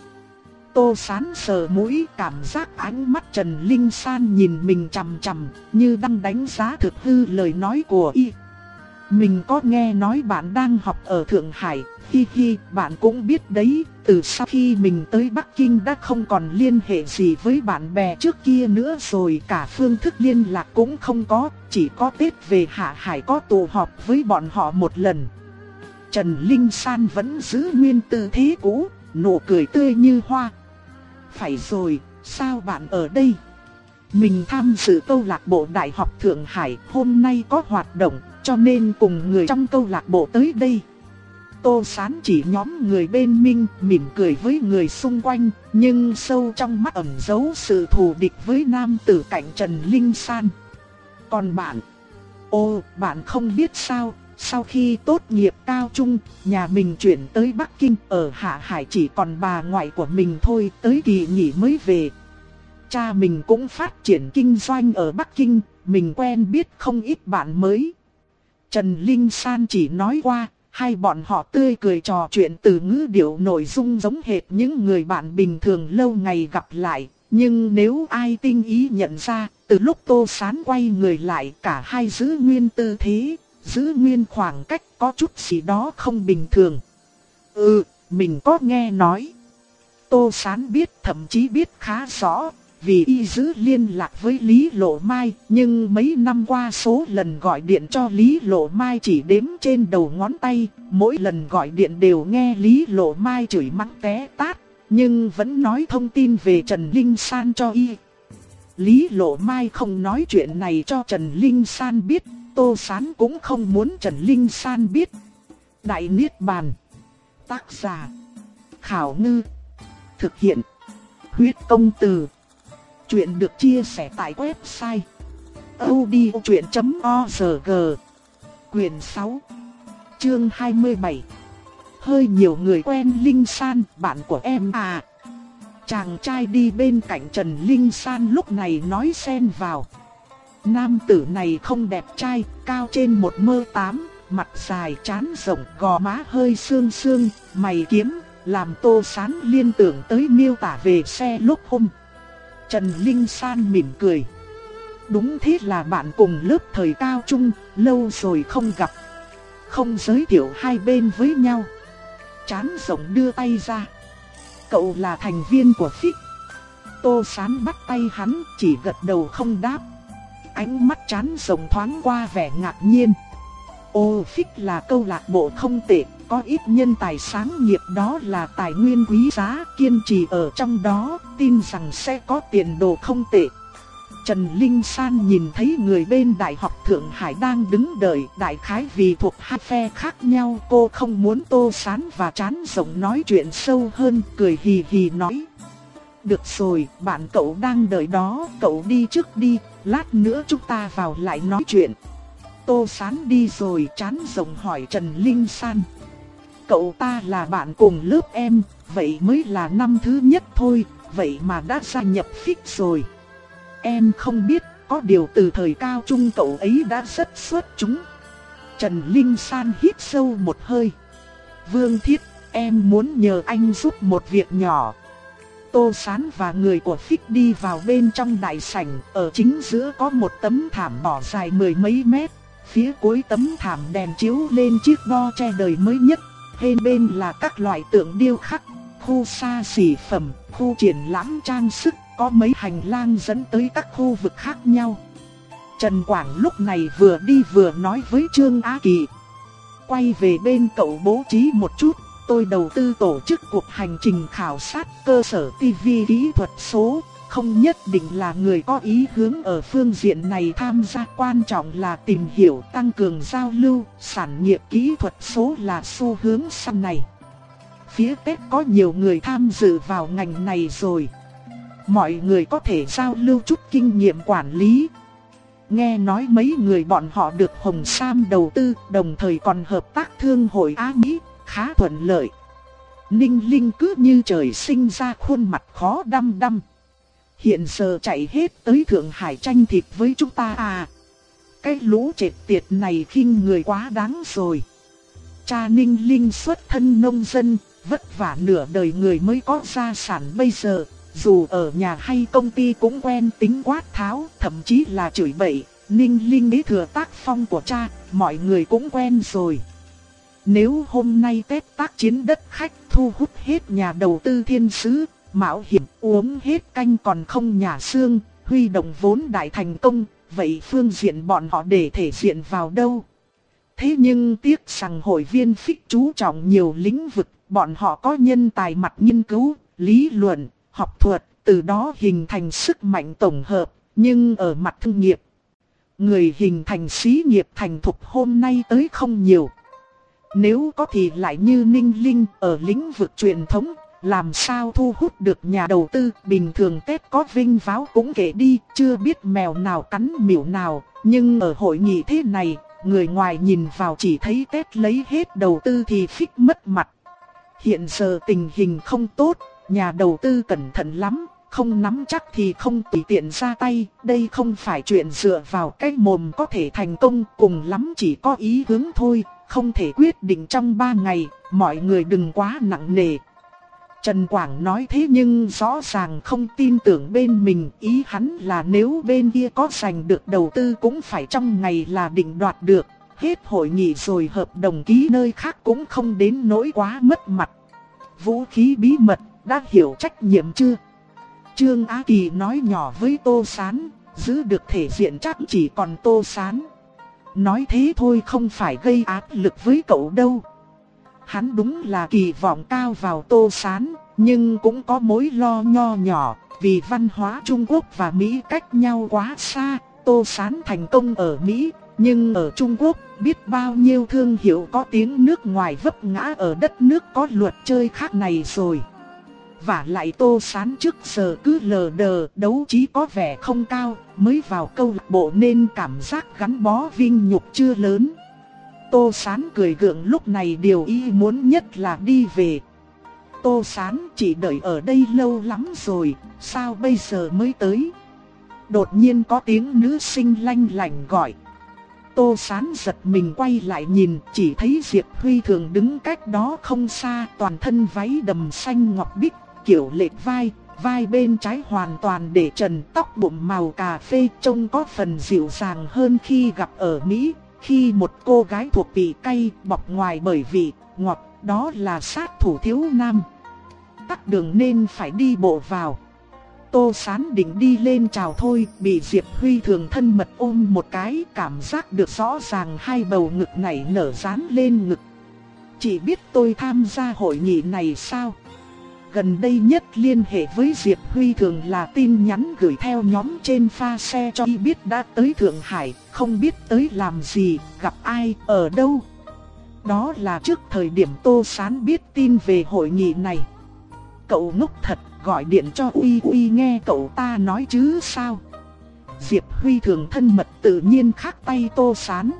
Tô Sán sờ mũi, cảm giác ánh mắt Trần Linh San nhìn mình chằm chằm, như đang đánh giá thực hư lời nói của y. Mình có nghe nói bạn đang học ở Thượng Hải, hi hi, bạn cũng biết đấy, từ sau khi mình tới Bắc Kinh đã không còn liên hệ gì với bạn bè trước kia nữa rồi, cả phương thức liên lạc cũng không có, chỉ có Tết về Hạ Hải có tụ họp với bọn họ một lần. Trần Linh San vẫn giữ nguyên tư thế cũ, nụ cười tươi như hoa. Phải rồi, sao bạn ở đây? Mình tham dự câu lạc bộ Đại học Thượng Hải, hôm nay có hoạt động, cho nên cùng người trong câu lạc bộ tới đây. Tô Sán chỉ nhóm người bên mình, mỉm cười với người xung quanh, nhưng sâu trong mắt ẩn giấu sự thù địch với nam tử cạnh Trần Linh San. Còn bạn? Ô, bạn không biết sao, sau khi tốt nghiệp cao trung, nhà mình chuyển tới Bắc Kinh, ở Hạ Hải chỉ còn bà ngoại của mình thôi, tới kỳ nghỉ mới về. Cha mình cũng phát triển kinh doanh ở Bắc Kinh, mình quen biết không ít bạn mới. Trần Linh San chỉ nói qua, hai bọn họ tươi cười trò chuyện từ ngữ điệu nội dung giống hệt những người bạn bình thường lâu ngày gặp lại, Nhưng nếu ai tinh ý nhận ra, từ lúc Tô Sán quay người lại cả hai giữ nguyên tư thế, giữ nguyên khoảng cách có chút gì đó không bình thường. Ừ, mình có nghe nói. Tô Sán biết, thậm chí biết khá rõ, vì y giữ liên lạc với Lý Lộ Mai, nhưng mấy năm qua số lần gọi điện cho Lý Lộ Mai chỉ đếm trên đầu ngón tay, mỗi lần gọi điện đều nghe Lý Lộ Mai chửi mắng té tát, nhưng vẫn nói thông tin về Trần Linh San cho y. Lý Lộ Mai không nói chuyện này cho Trần Linh San biết, Tô Sán cũng không muốn Trần Linh San biết. Đại Niết Bàn. Tác giả Khảo Ngư. Thực hiện Huyết Công Từ. Chuyện được chia sẻ tại website audiochuyện chấm org. Quyền sáu, chương hai mươi bảy. Hơi nhiều người quen Linh San, bạn của em à. Chàng trai đi bên cạnh Trần Linh San lúc này nói xen vào. Nam tử này không đẹp trai, cao trên một mơ tám, mặt dài trán rộng, gò má hơi sương sương, mày kiếm, làm Tô Sán liên tưởng tới miêu tả về xe lúc hôm. Trần Linh San mỉm cười. Đúng thế là bạn cùng lớp thời cao trung, lâu rồi không gặp. Không giới thiệu hai bên với nhau. Trán rộng đưa tay ra. Cậu là thành viên của ép i xê. Tô Sán bắt tay hắn, chỉ gật đầu không đáp. Ánh mắt trán rộng thoáng qua vẻ ngạc nhiên. Ồ, ép i xê là câu lạc bộ không tệ, có ít nhân tài sáng nghiệp, đó là tài nguyên quý giá, kiên trì ở trong đó, tin rằng sẽ có tiền đồ không tệ. Trần Linh San nhìn thấy người bên Đại học Thượng Hải đang đứng đợi, đại khái vì thuộc hai phe khác nhau, cô không muốn Tô Sán và Trán Rộng nói chuyện sâu hơn, cười hì hì nói. Được rồi, bạn cậu đang đợi đó, cậu đi trước đi, lát nữa chúng ta vào lại nói chuyện. Tô Sán đi rồi, Trán Rộng hỏi Trần Linh San. Cậu ta là bạn cùng lớp em, vậy mới là năm thứ nhất thôi, vậy mà đã gia nhập ép i xê rồi. Em không biết, có điều từ thời cao trung cậu ấy đã rất xuất chúng. Trần Linh San hít sâu một hơi. Vương Thiết, em muốn nhờ anh giúp một việc nhỏ. Tô Sán và người của ép i xê đi vào bên trong đại sảnh, ở chính giữa có một tấm thảm đỏ dài mười mấy mét. Phía cuối tấm thảm đèn chiếu lên chiếc đo tre đời mới nhất. Hai bên là các loại tượng điêu khắc, khu xa xỉ phẩm, khu triển lãm trang sức, có mấy hành lang dẫn tới các khu vực khác nhau. Trần Quảng lúc này vừa đi vừa nói với Trương Á Kỳ. Quay về bên cậu bố trí một chút, tôi đầu tư tổ chức cuộc hành trình khảo sát cơ sở ti vi kỹ thuật số. Không nhất định là người có ý hướng ở phương diện này tham gia, quan trọng là tìm hiểu, tăng cường giao lưu, sản nghiệp kỹ thuật số là xu hướng sau này. Phía Tết có nhiều người tham dự vào ngành này rồi. Mọi người có thể giao lưu chút kinh nghiệm quản lý. Nghe nói mấy người bọn họ được Hồng Sam đầu tư, đồng thời còn hợp tác thương hội Á Mỹ, khá thuận lợi. Ninh Linh cứ như trời sinh ra khuôn mặt khó đăm đăm. Hiện giờ chạy hết tới Thượng Hải tranh thịt với chúng ta à. Cái lũ trệt tiệt này khinh người quá đáng rồi. Cha Ninh Linh xuất thân nông dân, vất vả nửa đời người mới có gia sản bây giờ. Dù ở nhà hay công ty cũng quen tính quát tháo, thậm chí là chửi bậy. Ninh Linh kế thừa tác phong của cha, mọi người cũng quen rồi. Nếu hôm nay Tết tác chiến đất khách thu hút hết nhà đầu tư thiên sứ, mạo hiểm uống hết canh còn không nhả xương, huy động vốn đại thành công, vậy phương diện bọn họ để thể diện vào đâu? Thế nhưng tiếc rằng hội viên ép i xê chú trọng nhiều lĩnh vực, bọn họ có nhân tài mặt nghiên cứu, lý luận, học thuật, từ đó hình thành sức mạnh tổng hợp, nhưng ở mặt thương nghiệp, người hình thành xí nghiệp thành thục hôm nay tới không nhiều. Nếu có thì lại như Ninh Linh ở lĩnh vực truyền thống, làm sao thu hút được nhà đầu tư. Bình thường Tết có vinh váo cũng kể đi, chưa biết mèo nào cắn miểu nào. Nhưng ở hội nghị thế này, người ngoài nhìn vào chỉ thấy Tết lấy hết đầu tư thì phích mất mặt. Hiện giờ tình hình không tốt, nhà đầu tư cẩn thận lắm, không nắm chắc thì không tùy tiện ra tay. Đây không phải chuyện dựa vào cái mồm có thể thành công, cùng lắm chỉ có ý hướng thôi, không thể quyết định trong ba ngày, mọi người đừng quá nặng nề. Trần Quảng nói thế nhưng rõ ràng không tin tưởng bên mình, ý hắn là nếu bên kia có giành được đầu tư cũng phải trong ngày là định đoạt được. Hết hội nghị rồi hợp đồng ký nơi khác cũng không đến nỗi quá mất mặt. Vũ khí bí mật, đã hiểu trách nhiệm chưa? Trương Á Kỳ nói nhỏ với Tô Sán, giữ được thể diện chắc chỉ còn Tô Sán. Nói thế thôi không phải gây áp lực với cậu đâu. Hắn đúng là kỳ vọng cao vào Tô Sán, nhưng cũng có mối lo nho nhỏ, vì văn hóa Trung Quốc và Mỹ cách nhau quá xa. Tô Sán thành công ở Mỹ, nhưng ở Trung Quốc biết bao nhiêu thương hiệu có tiếng nước ngoài vấp ngã ở đất nước có luật chơi khác này rồi. Và lại Tô Sán trước giờ cứ lờ đờ, đấu trí có vẻ không cao, mới vào câu lạc bộ nên cảm giác gắn bó vinh nhục chưa lớn. Tô Sán cười gượng lúc này điều y muốn nhất là đi về. Tô Sán chỉ đợi ở đây lâu lắm rồi, sao bây giờ mới tới? Đột nhiên có tiếng nữ sinh lanh lảnh gọi. Tô Sán giật mình quay lại nhìn, chỉ thấy Diệp Huy Thường đứng cách đó không xa, toàn thân váy đầm xanh ngọc bích, kiểu lệch vai, vai bên trái hoàn toàn để trần, tóc bụng màu cà phê trông có phần dịu dàng hơn khi gặp ở Mỹ. Khi một cô gái thuộc vị cay bọc ngoài bởi vị ngọt, đó là sát thủ thiếu nam. Tắc đường nên phải đi bộ vào. Tô Sán định đi lên chào thôi, bị Diệp Huy Thường thân mật ôm một cái, cảm giác được rõ ràng hai bầu ngực nảy nở dán lên ngực. Chị biết tôi tham gia hội nghị này sao? Gần đây nhất liên hệ với Diệp Huy Thường là tin nhắn gửi theo nhóm trên pha xe cho y biết đã tới Thượng Hải, không biết tới làm gì, gặp ai, ở đâu. Đó là trước thời điểm Tô Sán biết tin về hội nghị này. Cậu ngốc thật, gọi điện cho Uy Uy nghe cậu ta nói chứ sao. Diệp Huy Thường thân mật tự nhiên khác tay Tô Sán.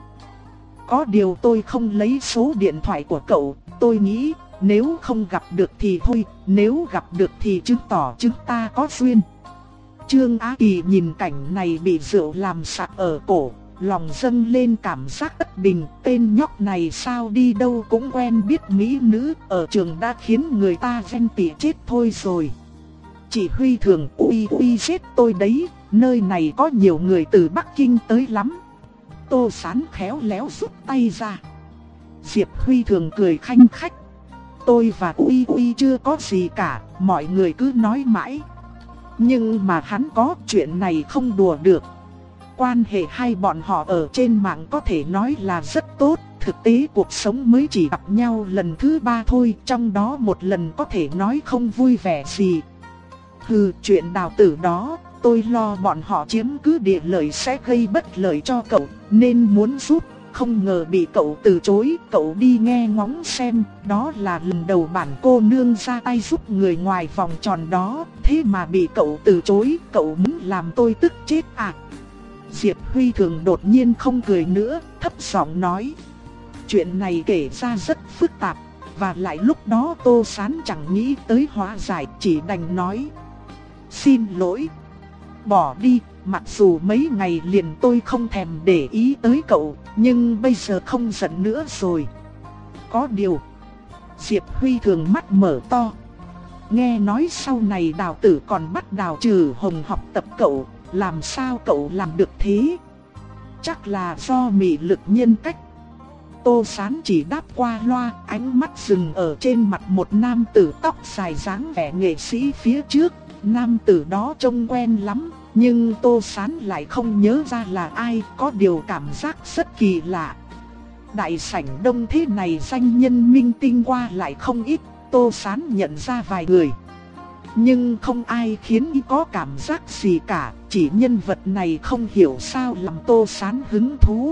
Có điều tôi không lấy số điện thoại của cậu, tôi nghĩ nếu không gặp được thì thôi, nếu gặp được thì chứng tỏ chúng ta có duyên. Trương Á Kỳ nhìn cảnh này bị rượu làm sặc ở cổ, lòng dâng lên cảm giác bất bình. Tên nhóc này sao đi đâu cũng quen biết mỹ nữ, ở trường đã khiến người ta ghen tị chết thôi rồi. Chị Huy Thường uy uy giết tôi đấy, nơi này có nhiều người từ Bắc Kinh tới lắm. Tô Sán khéo léo rút tay ra. Diệp Huy Thường cười khanh khách. Tôi và Uy Uy chưa có gì cả, mọi người cứ nói mãi. Nhưng mà hắn có, chuyện này không đùa được. Quan hệ hai bọn họ ở trên mạng có thể nói là rất tốt, thực tế cuộc sống mới chỉ gặp nhau lần thứ ba thôi, trong đó một lần có thể nói không vui vẻ gì. Hừ, chuyện đào tử đó, tôi lo bọn họ chiếm cứ địa lợi sẽ gây bất lợi cho cậu, nên muốn giúp. Không ngờ bị cậu từ chối, cậu đi nghe ngóng xem, đó là lần đầu bản cô nương ra tay giúp người ngoài vòng tròn đó, thế mà bị cậu từ chối, cậu muốn làm tôi tức chết à? Diệp Huy Thường đột nhiên không cười nữa, thấp giọng nói. Chuyện này kể ra rất phức tạp, và lại lúc đó Tô Sán chẳng nghĩ tới hóa giải, chỉ đành nói. Xin lỗi. Bỏ đi, mặc dù mấy ngày liền tôi không thèm để ý tới cậu, nhưng bây giờ không giận nữa rồi. Có điều. Diệp Huy Thường mắt mở to. Nghe nói sau này Đào Tử còn bắt Đào Trừ Hồng học tập cậu, làm sao cậu làm được thế? Chắc là do mị lực nhân cách. Tô Sán chỉ đáp qua loa, ánh mắt dừng ở trên mặt một nam tử tóc dài dáng vẻ nghệ sĩ phía trước. Nam tử đó trông quen lắm, nhưng Tô Sán lại không nhớ ra là ai, có điều cảm giác rất kỳ lạ. Đại sảnh đông thế này danh nhân minh tinh qua lại không ít, Tô Sán nhận ra vài người. Nhưng không ai khiến y có cảm giác gì cả, chỉ nhân vật này không hiểu sao làm Tô Sán hứng thú.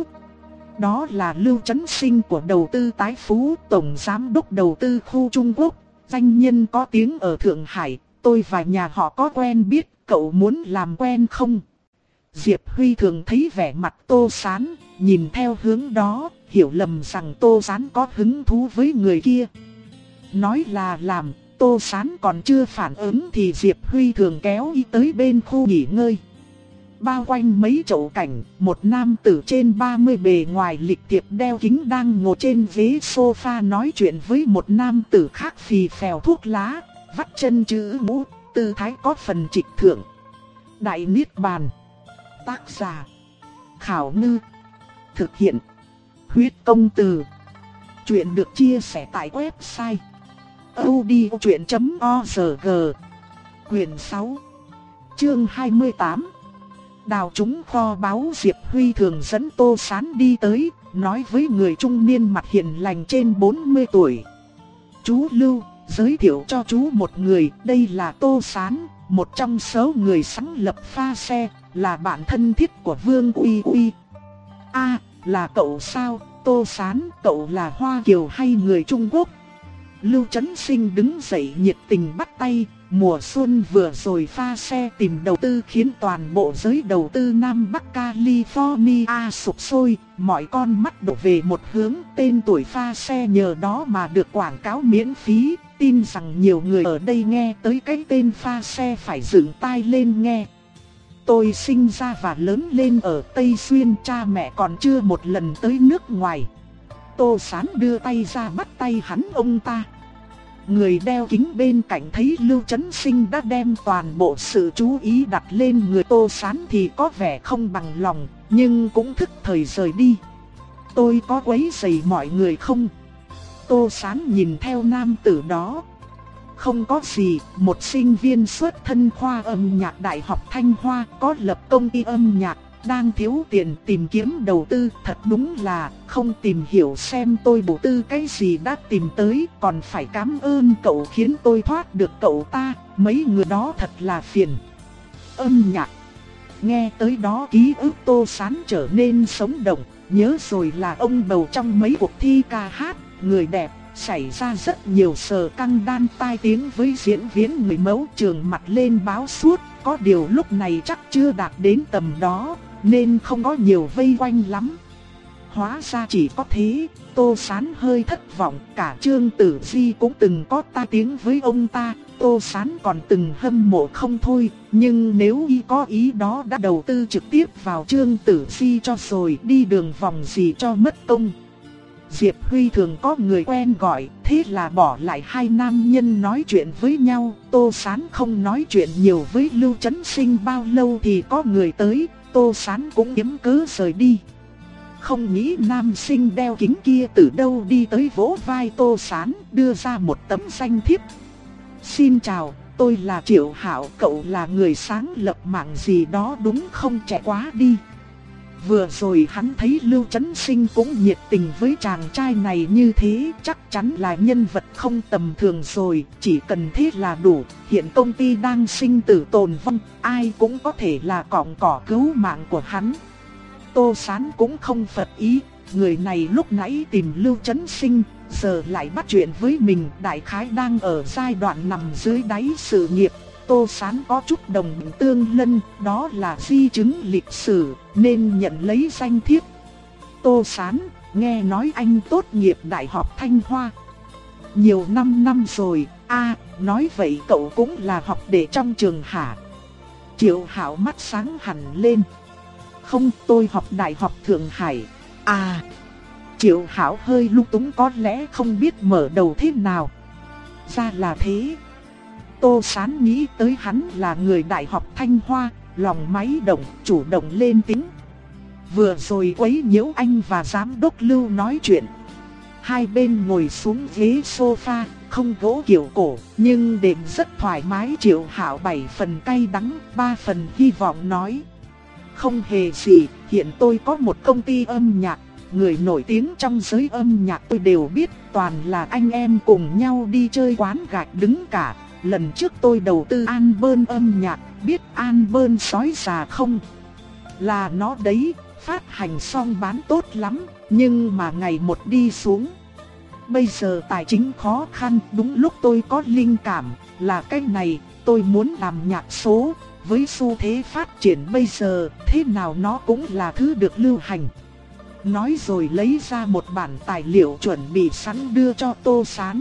Đó là Lưu Chấn Sinh của đầu tư tái phú, tổng giám đốc đầu tư khu Trung Quốc, danh nhân có tiếng ở Thượng Hải. Tôi và nhà họ có quen biết, cậu muốn làm quen không? Diệp Huy Thường thấy vẻ mặt Tô Sán, nhìn theo hướng đó, hiểu lầm rằng Tô Sán có hứng thú với người kia. Nói là làm, Tô Sán còn chưa phản ứng thì Diệp Huy Thường kéo y tới bên khu nghỉ ngơi. Bao quanh mấy chậu cảnh, một nam tử trên ba mươi bề ngoài lịch thiệp đeo kính đang ngồi trên ghế sofa nói chuyện với một nam tử khác phì phèo thuốc lá. vắt chân chữ ngũ, tư thái có phần trịch thượng. Đại Niết Bàn. Tác giả Khảo Ngư. Thực hiện Huyết Công Từ. Chuyện được chia sẻ tại website audiochuyện chấm org. Quyền sáu, chương hai mươi tám. Đào trúng kho báu. Diệp Huy thường dẫn Tô Sán đi tới, nói với người trung niên mặt hiền lành trên bốn mươi tuổi. Chú Lưu, giới thiệu cho chú một người, đây là Tô Sán, một trong số người sáng lập pha xe, là bạn thân thiết của Vương Uy Uy. A, là cậu sao? Tô Sán, cậu là Hoa Kiều hay người Trung Quốc? Lưu Chấn Sinh đứng dậy nhiệt tình bắt tay. Mùa xuân vừa rồi pha xe tìm đầu tư khiến toàn bộ giới đầu tư Nam Bắc California sụp sôi, mọi con mắt đổ về một hướng. Tên tuổi pha xe nhờ đó mà được quảng cáo miễn phí, tin rằng nhiều người ở đây nghe tới cái tên pha xe phải dựng tai lên nghe. Tôi sinh ra và lớn lên ở Tây Xuyên, cha mẹ còn chưa một lần tới nước ngoài. Tô Sán đưa tay ra bắt tay hắn ông ta. Người đeo kính bên cạnh thấy Lưu Chấn Sinh đã đem toàn bộ sự chú ý đặt lên người Tô Sán thì có vẻ không bằng lòng, nhưng cũng thức thời rời đi. Tôi có quấy rầy mọi người không? Tô Sán nhìn theo nam tử đó. Không có gì, một sinh viên xuất thân khoa âm nhạc Đại học Thanh Hoa, có lập công ty âm nhạc, đang thiếu tiền tìm kiếm đầu tư. Thật đúng là không tìm hiểu xem tôi đầu tư cái gì đã tìm tới, còn phải cảm ơn cậu khiến tôi thoát được cậu ta, mấy người đó thật là phiền. Âm nhạc. Nghe tới đó ký ức Tô Sán trở nên sống động, nhớ rồi là ông bầu trong mấy cuộc thi ca hát, người đẹp, xảy ra rất nhiều sờ căng đan tai tiếng với diễn viên người mẫu trường mặt lên báo suốt, có điều lúc này chắc chưa đạt đến tầm đó, nên không có nhiều vây quanh lắm. Hóa ra chỉ có thế. Tô Sán hơi thất vọng, cả Trương Tử Di cũng từng có tai tiếng với ông ta, Tô Sán còn từng hâm mộ không thôi, nhưng nếu y có ý đó đã đầu tư trực tiếp vào Trương Tử Di cho rồi, đi đường vòng gì cho mất công. Diệp Huy thường có người quen gọi, thế là bỏ lại hai nam nhân nói chuyện với nhau. Tô Sán không nói chuyện nhiều với Lưu Chấn Sinh bao lâu thì có người tới, Tô Sán cũng kiếm cớ rời đi. Không nghĩ nam sinh đeo kính kia từ đâu đi tới vỗ vai Tô Sán, đưa ra một tấm danh thiếp. Xin chào, tôi là Triệu Hạo, cậu là người sáng lập mạng gì đó đúng không? Trẻ quá đi. Vừa rồi hắn thấy Lưu Chấn Sinh cũng nhiệt tình với chàng trai này như thế, chắc chắn là nhân vật không tầm thường rồi, chỉ cần thế là đủ. Hiện công ty đang sinh tử tồn vong, ai cũng có thể là cọng cỏ cứu mạng của hắn. Tô Sán cũng không phật ý, người này lúc nãy tìm Lưu Chấn Sinh, giờ lại bắt chuyện với mình, đại khái đang ở giai đoạn nằm dưới đáy sự nghiệp. Tô Sán có chút đồng tương lân, đó là di chứng lịch sử, nên nhận lấy danh thiếp. Tô Sán, nghe nói anh tốt nghiệp Đại học Thanh Hoa. Nhiều năm năm rồi. A, nói vậy cậu cũng là học đệ trong trường hả? Triệu Hạo mắt sáng hẳn lên. Không, tôi học Đại học Thượng Hải. À, Triệu Hạo hơi lung túng, có lẽ không biết mở đầu thế nào. Ra là thế. Tô Sán nghĩ tới hắn là người Đại học Thanh Hoa, lòng máy động, chủ động lên tiếng. Vừa rồi quấy nhiễu anh và giám đốc Lưu nói chuyện. Hai bên ngồi xuống ghế sofa, không gỗ kiểu cổ, nhưng đệm rất thoải mái. Triệu Hạo bảy phần cay đắng, ba phần hy vọng nói. Không hề gì, hiện tôi có một công ty âm nhạc, người nổi tiếng trong giới âm nhạc tôi đều biết, toàn là anh em cùng nhau đi chơi quán gạch đứng cả. Lần trước tôi đầu tư album âm nhạc, biết album sói già không? Là nó đấy, phát hành xong bán tốt lắm, nhưng mà ngày một đi xuống. Bây giờ tài chính khó khăn, đúng lúc tôi có linh cảm, là cái này, tôi muốn làm nhạc số. Với xu thế phát triển bây giờ, thế nào nó cũng là thứ được lưu hành. Nói rồi lấy ra một bản tài liệu chuẩn bị sẵn đưa cho Tô Sán.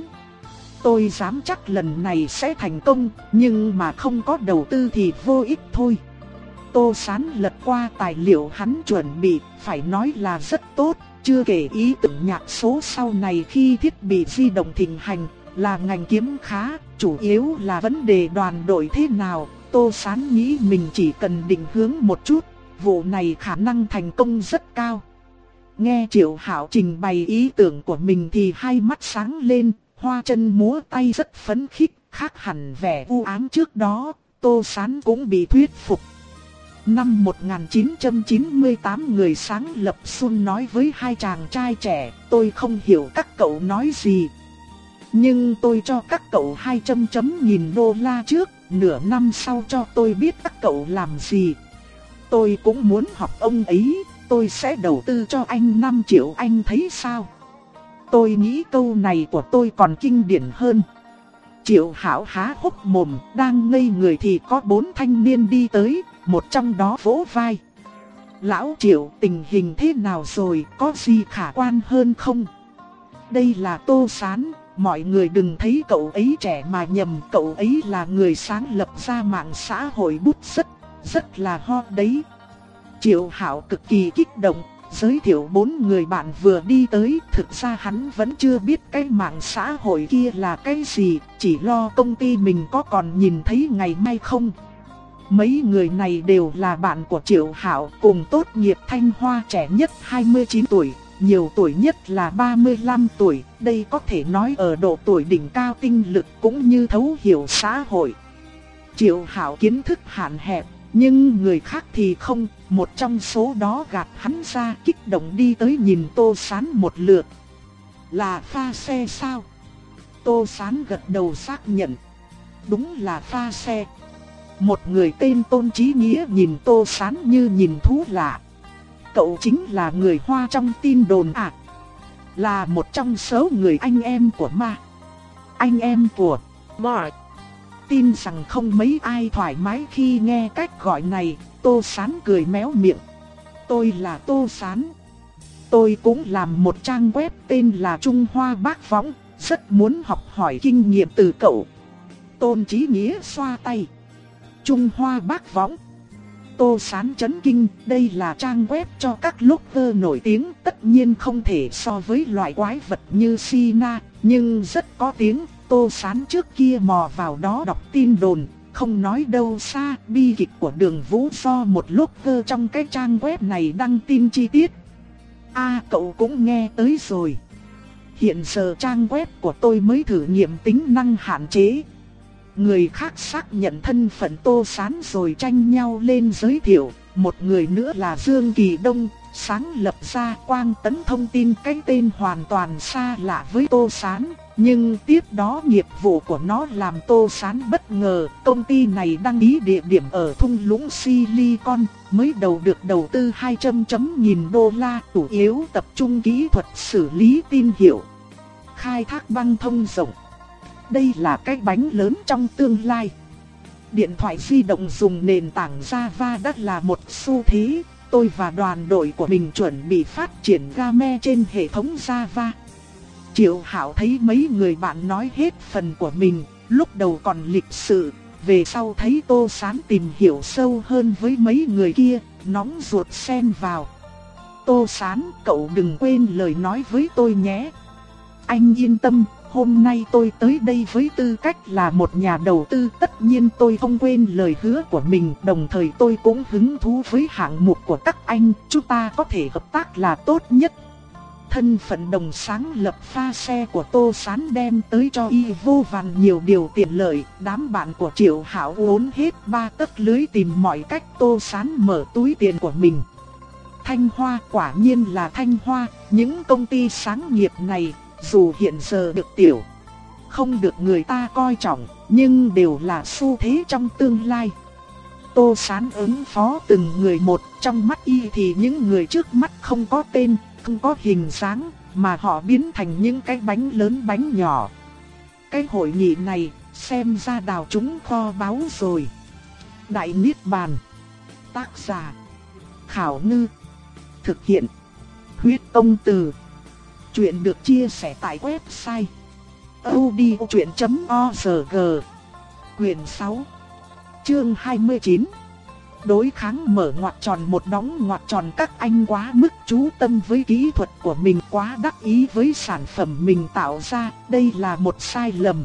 Tôi dám chắc lần này sẽ thành công, nhưng mà không có đầu tư thì vô ích thôi. Tô Sán lật qua tài liệu hắn chuẩn bị, phải nói là rất tốt, chưa kể ý tưởng nhạc số sau này khi thiết bị di động thịnh hành, là ngành kiếm khá, chủ yếu là vấn đề đoàn đội thế nào. Tô Sán nghĩ mình chỉ cần định hướng một chút, vụ này khả năng thành công rất cao. Nghe Triệu Hạo trình bày ý tưởng của mình thì hai mắt sáng lên, hoa chân múa tay rất phấn khích, khác hẳn vẻ u ám trước đó. Tô Sán cũng bị thuyết phục. Năm một nghìn chín trăm chín mươi tám, người sáng lập Sun nói với hai chàng trai trẻ, tôi không hiểu các cậu nói gì, nhưng tôi cho các cậu hai trăm chấm nghìn đô la trước, nửa năm sau cho tôi biết các cậu làm gì. Tôi cũng muốn học ông ấy, tôi sẽ đầu tư cho anh năm triệu, anh thấy sao? Tôi nghĩ câu này của tôi còn kinh điển hơn. Triệu Hạo há hốc mồm, đang ngây người thì có bốn thanh niên đi tới, một trong đó vỗ vai. Lão Triệu, tình hình thế nào rồi, có gì khả quan hơn không? Đây là Tô Sán, mọi người đừng thấy cậu ấy trẻ mà nhầm, cậu ấy là người sáng lập ra mạng xã hội bút rất, rất là hot đấy. Triệu Hạo cực kỳ kích động, giới thiệu bốn người bạn vừa đi tới. Thực ra hắn vẫn chưa biết cái mạng xã hội kia là cái gì, chỉ lo công ty mình có còn nhìn thấy ngày mai không. Mấy người này đều là bạn của Triệu Hạo, cùng tốt nghiệp Thanh Hoa, trẻ nhất hai mươi chín tuổi, nhiều tuổi nhất là ba mươi lăm tuổi. Đây có thể nói ở độ tuổi đỉnh cao tinh lực cũng như thấu hiểu xã hội. Triệu Hạo kiến thức hạn hẹp, nhưng người khác thì không. Một trong số đó gạt hắn ra, kích động đi tới nhìn Tô Sán một lượt. Là pha xe sao? Tô Sán gật đầu xác nhận. Đúng là pha xe. Một người tên Tôn Chí Nghĩa nhìn Tô Sán như nhìn thú lạ. Cậu chính là người Hoa trong tin đồn à? Là một trong số người anh em của Ma. Anh em của Mark. Tin rằng không mấy ai thoải mái khi nghe cách gọi này. Tô Sán cười méo miệng. Tôi là Tô Sán. Tôi cũng làm một trang web tên là Trung Hoa Bác Võng, rất muốn học hỏi kinh nghiệm từ cậu. Tôn Chí Nghĩa xoa tay. Trung Hoa Bác Võng. Tô Sán chấn kinh, đây là trang web cho các blogger nổi tiếng, tất nhiên không thể so với loại quái vật như Sina, nhưng rất có tiếng. Tô Sán trước kia mò vào đó đọc tin đồn, không nói đâu xa, bi kịch của Đường Vũ do một blogger trong cái trang web này đăng tin chi tiết. A à, cậu cũng nghe tới rồi. Hiện giờ trang web của tôi mới thử nghiệm tính năng hạn chế. Người khác xác nhận thân phận Tô Sán rồi tranh nhau lên giới thiệu. Một người nữa là Dương Kỳ Đông, sáng lập ra Quang Tấn Thông tin, cái tên hoàn toàn xa lạ với Tô Sán. Nhưng tiếp đó nghiệp vụ của nó làm Tô Sán bất ngờ. Công ty này đăng ký địa điểm ở thung lũng Silicon, mới đầu được đầu tư hai trăm chấm nghìn đô la, chủ yếu tập trung kỹ thuật xử lý tin hiệu, khai thác băng thông rộng. Đây là cái bánh lớn trong tương lai. Điện thoại di động dùng nền tảng Java đã là một xu thế. Tôi và đoàn đội của mình chuẩn bị phát triển game trên hệ thống Java. Triệu Hạo thấy mấy người bạn nói hết phần của mình, lúc đầu còn lịch sự, về sau thấy Tô Sán tìm hiểu sâu hơn với mấy người kia, nóng ruột xen vào. Tô Sán, cậu đừng quên lời nói với tôi nhé. Anh yên tâm, hôm nay tôi tới đây với tư cách là một nhà đầu tư, tất nhiên tôi không quên lời hứa của mình, đồng thời tôi cũng hứng thú với hạng mục của các anh, chúng ta có thể hợp tác là tốt nhất. Thân phận đồng sáng lập pha xe của Tô Sán đem tới cho y vô vàn nhiều điều tiện lợi. Đám bạn của Triệu Hạo uốn hết ba tấc lưới tìm mọi cách Tô Sán mở túi tiền của mình. Thanh Hoa, quả nhiên là Thanh Hoa. Những công ty sáng nghiệp này, dù hiện giờ được tiểu, không được người ta coi trọng, nhưng đều là xu thế trong tương lai. Tô Sán ứng phó từng người một, trong mắt y thì những người trước mắt không có tên, không có hình dáng, mà họ biến thành những cái bánh lớn bánh nhỏ. Cái hội nghị này, xem ra đào trúng kho báu rồi. Đại Niết Bàn. Tác giả: Khảo Ngư. Thực hiện: Huyết Công Từ. Chuyện được chia sẻ tại website audiochuyện chấm org. Quyền sáu, chương hai mươi chín. đối kháng mở ngoặc tròn một đóng ngoặc tròn, các anh quá mức chú tâm với kỹ thuật của mình, quá đắc ý với sản phẩm mình tạo ra, đây là một sai lầm.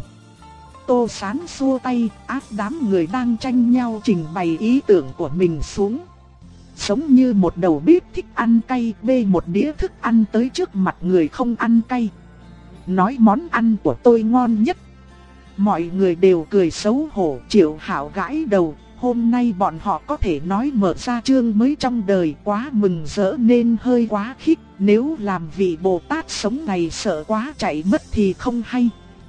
Tô Sán xua tay, áp đám người đang tranh nhau trình bày ý tưởng của mình xuống. Giống như một đầu bếp thích ăn cay bê một đĩa thức ăn tới trước mặt người không ăn cay. Nói món ăn của tôi ngon nhất. Mọi người đều cười xấu hổ. Triệu Hạo gãi đầu, hôm nay bọn họ có thể nói mở ra chương mới trong đời, quá mừng rỡ nên hơi quá khích. Nếu làm vị Bồ Tát sống này sợ quá chạy mất thì không hay.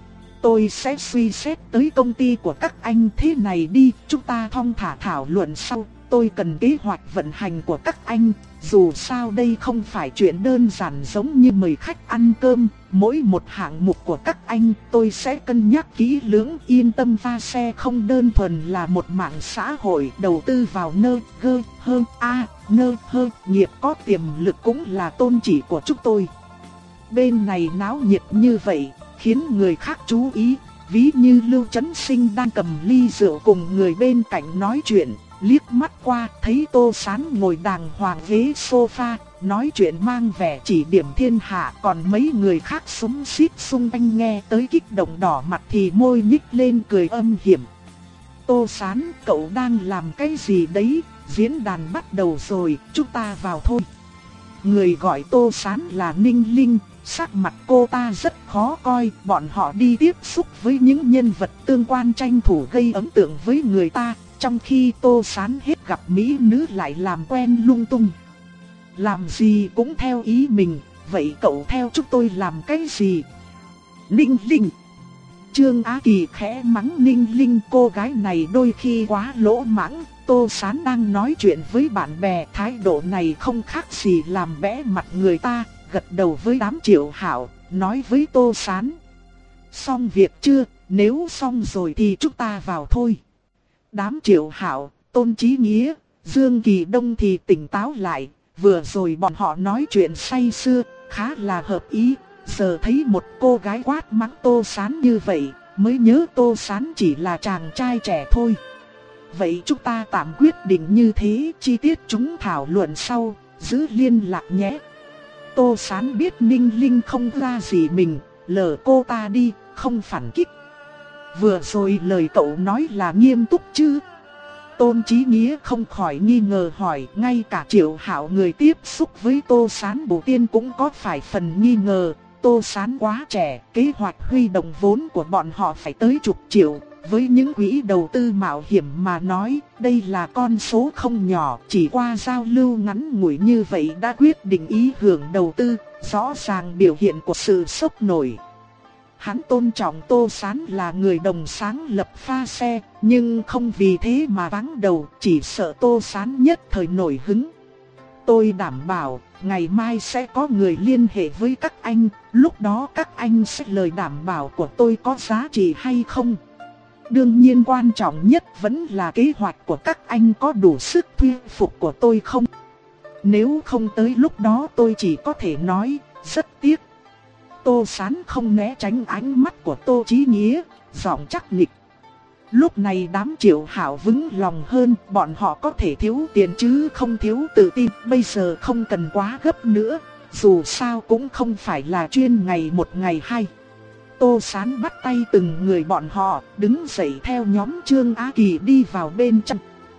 Tôi sẽ suy xét tới công ty của các anh thế này đi, chúng ta thong thả thảo luận sau. Tôi cần kế hoạch vận hành của các anh, dù sao đây không phải chuyện đơn giản giống như mời khách ăn cơm. Mỗi một hạng mục của các anh tôi sẽ cân nhắc kỹ lưỡng, yên tâm. Pha xe không đơn thuần là một mạng xã hội, đầu tư vào nơ, gơ, hơn, a, nơ, hơn, nghiệp có tiềm lực cũng là tôn chỉ của chúng tôi. Bên này náo nhiệt như vậy, khiến người khác chú ý, ví như Lưu Chấn Sinh đang cầm ly rượu cùng người bên cạnh nói chuyện, liếc mắt qua thấy Tô Sán ngồi đàng hoàng ghế sofa, nói chuyện mang vẻ chỉ điểm thiên hạ, còn mấy người khác xúm xít xung quanh nghe tới kích động đỏ mặt thì môi nhích lên cười âm hiểm. Tô Sán, cậu đang làm cái gì đấy? Diễn đàn bắt đầu rồi, chúng ta vào thôi. Người gọi Tô Sán là Ninh Linh. Sắc mặt cô ta rất khó coi, bọn họ đi tiếp xúc với những nhân vật tương quan tranh thủ gây ấn tượng với người ta, trong khi Tô Sán hết gặp mỹ nữ lại làm quen lung tung. Làm gì cũng theo ý mình, vậy cậu theo chúng tôi làm cái gì? Ninh Linh. Trương Á Kỳ khẽ mắng Ninh Linh, cô gái này đôi khi quá lỗ mãng. Tô Sán đang nói chuyện với bạn bè, thái độ này không khác gì làm bẽ mặt người ta. Gật đầu với đám Triệu Hạo, nói với Tô Sán. Xong việc chưa? Nếu xong rồi thì chúng ta vào thôi. Đám Triệu Hạo, Tôn Chí Nghĩa, Dương Kỳ Đông thì tỉnh táo lại. Vừa rồi bọn họ nói chuyện say sưa, khá là hợp ý. Giờ thấy một cô gái quát mắng Tô Sán như vậy, mới nhớ Tô Sán chỉ là chàng trai trẻ thôi. Vậy chúng ta tạm quyết định như thế, chi tiết chúng thảo luận sau, giữ liên lạc nhé. Tô Sán biết Ninh Linh không ra gì mình, lờ cô ta đi, không phản kích. Vừa rồi lời cậu nói là nghiêm túc chứ? Tôn Chí Nghĩa không khỏi nghi ngờ hỏi, ngay cả Triệu Hạo người tiếp xúc với Tô Sán đầu tiên cũng có phải phần nghi ngờ. Tô Sán quá trẻ, kế hoạch huy động vốn của bọn họ phải tới chục triệu. Với những quỹ đầu tư mạo hiểm mà nói, đây là con số không nhỏ, chỉ qua giao lưu ngắn ngủi như vậy đã quyết định ý hưởng đầu tư, rõ ràng biểu hiện của sự sốc nổi. Hắn tôn trọng Tô Sán là người đồng sáng lập pha xe, nhưng không vì thế mà vắng đầu, chỉ sợ Tô Sán nhất thời nổi hứng. Tôi đảm bảo, ngày mai sẽ có người liên hệ với các anh, lúc đó các anh sẽ lời đảm bảo của tôi có giá trị hay không. Đương nhiên quan trọng nhất vẫn là kế hoạch của các anh có đủ sức thuyết phục của tôi không. Nếu không tới lúc đó tôi chỉ có thể nói, rất tiếc. Tô Sán không né tránh ánh mắt của Tô Chí Nghĩa, giọng chắc nịch. Lúc này đám Triệu Hạo vững lòng hơn, bọn họ có thể thiếu tiền chứ không thiếu tự tin, bây giờ không cần quá gấp nữa, dù sao cũng không phải là chuyên ngày một ngày hai. Tô Sán bắt tay từng người bọn họ, đứng dậy theo nhóm Trương Á Kỳ đi vào bên trong.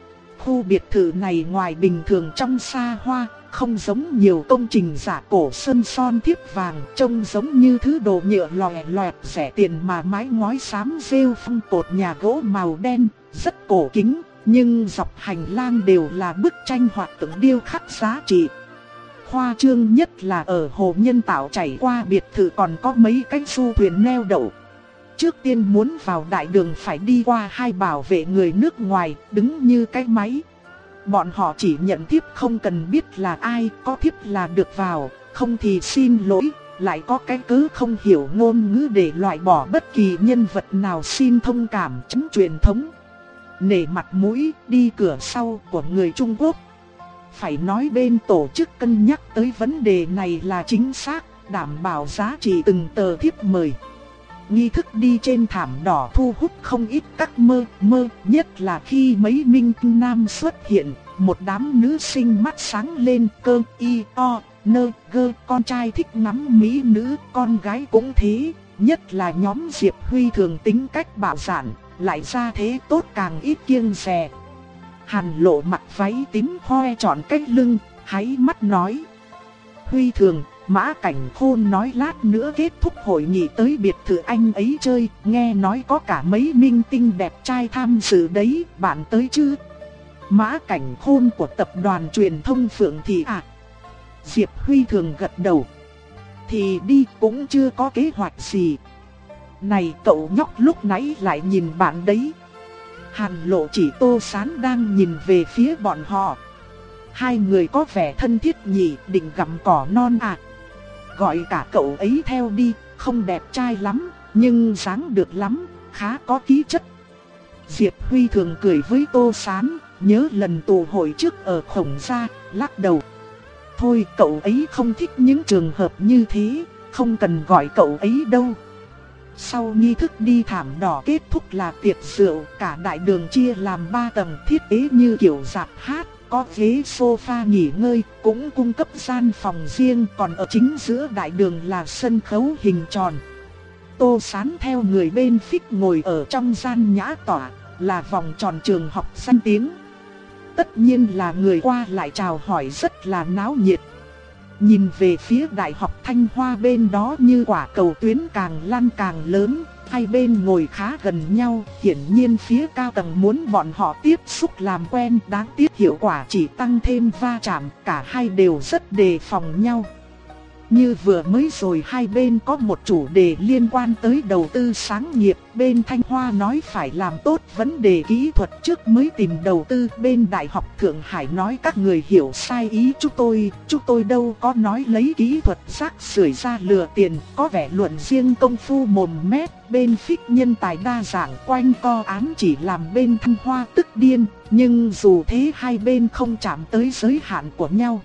Khu biệt thự này ngoài bình thường trong xa hoa, không giống nhiều công trình giả cổ sơn son thiếp vàng, trông giống như thứ đồ nhựa lòe loẹt rẻ tiền mà mái ngói xám rêu phong cột nhà gỗ màu đen, rất cổ kính, nhưng dọc hành lang đều là bức tranh hoặc tượng điêu khắc giá trị. Khoa trương nhất là ở hồ nhân tạo chảy qua biệt thự còn có mấy cái du thuyền neo đậu. Trước tiên muốn vào đại đường phải đi qua hai bảo vệ người nước ngoài, đứng như cái máy. Bọn họ chỉ nhận thiếp không cần biết là ai, có thiếp là được vào, không thì xin lỗi, lại có cái cớ không hiểu ngôn ngữ để loại bỏ bất kỳ nhân vật nào xin thông cảm chấm truyền thống. Nể mặt mũi, đi cửa sau của người Trung Quốc. Phải nói bên tổ chức cân nhắc tới vấn đề này là chính xác, đảm bảo giá trị từng tờ thiếp mời. nghi thức đi trên thảm đỏ thu hút không ít các mơ mơ, nhất là khi mấy minh nam xuất hiện, một đám nữ sinh mắt sáng lên, cơ y o nơ gơ, con trai thích ngắm mỹ nữ, con gái cũng thế, nhất là nhóm Diệp Huy thường tính cách bạo dạn, lại ra thế tốt càng ít kiêng dè. Hàn Lộ mặc váy tím hoe trọn cái lưng, háy mắt nói: Huy thường, Mã Cảnh Khôn nói lát nữa kết thúc hội nghị tới biệt thự anh ấy chơi, nghe nói có cả mấy minh tinh đẹp trai tham dự đấy, bạn tới chứ? Mã Cảnh Khôn của tập đoàn truyền thông Phượng Thị à? Diệp Huy thường gật đầu. Thì đi, cũng chưa có kế hoạch gì. Này cậu nhóc lúc nãy lại nhìn bạn đấy. Hàn Lộ chỉ Tô Sán đang nhìn về phía bọn họ. Hai người có vẻ thân thiết nhỉ, định gặm cỏ non à? Gọi cả cậu ấy theo đi, không đẹp trai lắm, nhưng dáng được lắm, khá có khí chất. Diệp Huy thường cười với Tô Sán, nhớ lần tụ hội trước ở Khổng Gia, lắc đầu. Thôi cậu ấy không thích những trường hợp như thế, không cần gọi cậu ấy đâu. Sau nghi thức đi thảm đỏ kết thúc là tiệc rượu, cả đại đường chia làm ba tầng thiết kế như kiểu rạp hát, có ghế sofa nghỉ ngơi, cũng cung cấp gian phòng riêng, còn ở chính giữa đại đường là sân khấu hình tròn. Tô Sán theo người bên phích ngồi ở trong gian nhã tọa, là vòng tròn trường học danh tiếng. Tất nhiên là người qua lại chào hỏi rất là náo nhiệt. Nhìn về phía Đại học Thanh Hoa bên đó như quả cầu tuyến càng lăn càng lớn, hai bên ngồi khá gần nhau, hiển nhiên phía cao tầng muốn bọn họ tiếp xúc làm quen, đáng tiếc hiệu quả chỉ tăng thêm va chạm, cả hai đều rất đề phòng nhau. Như vừa mới rồi hai bên có một chủ đề liên quan tới đầu tư sáng nghiệp, bên Thanh Hoa nói phải làm tốt vấn đề kỹ thuật trước mới tìm đầu tư, bên Đại học Thượng Hải nói các người hiểu sai ý chúng tôi, chúng tôi đâu có nói lấy kỹ thuật rác rưởi ra lừa tiền, có vẻ luận riêng công phu mồm mép, bên Phích nhân tài đa dạng quanh co án chỉ làm bên Thanh Hoa tức điên, nhưng dù thế hai bên không chạm tới giới hạn của nhau.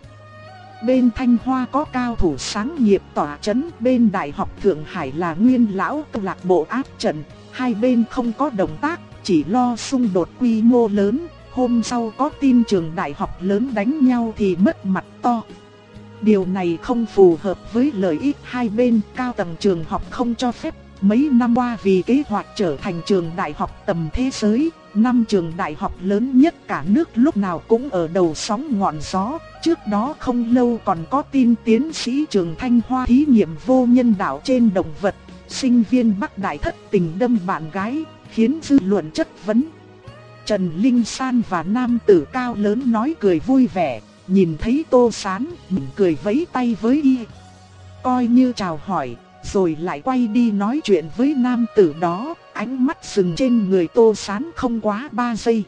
Bên Thanh Hoa có cao thủ sáng nghiệp tỏa chấn, bên Đại học Thượng Hải là nguyên lão câu lạc bộ áp trận, hai bên không có động tác, chỉ lo xung đột quy mô lớn, hôm sau có tin trường đại học lớn đánh nhau thì mất mặt to. Điều này không phù hợp với lợi ích hai bên, cao tầng trường học không cho phép. Mấy năm qua vì kế hoạch trở thành trường đại học tầm thế giới, năm trường đại học lớn nhất cả nước lúc nào cũng ở đầu sóng ngọn gió. Trước đó không lâu còn có tin tiến sĩ trường Thanh Hoa thí nghiệm vô nhân đạo trên động vật, sinh viên Bắc Đại thất tình đâm bạn gái, khiến dư luận chất vấn. Trần Linh San và nam tử cao lớn nói cười vui vẻ, nhìn thấy Tô Sán, mỉm cười vẫy tay với y, coi như chào hỏi. Rồi lại quay đi nói chuyện với nam tử đó, ánh mắt dừng trên người Tô Sán không quá ba giây.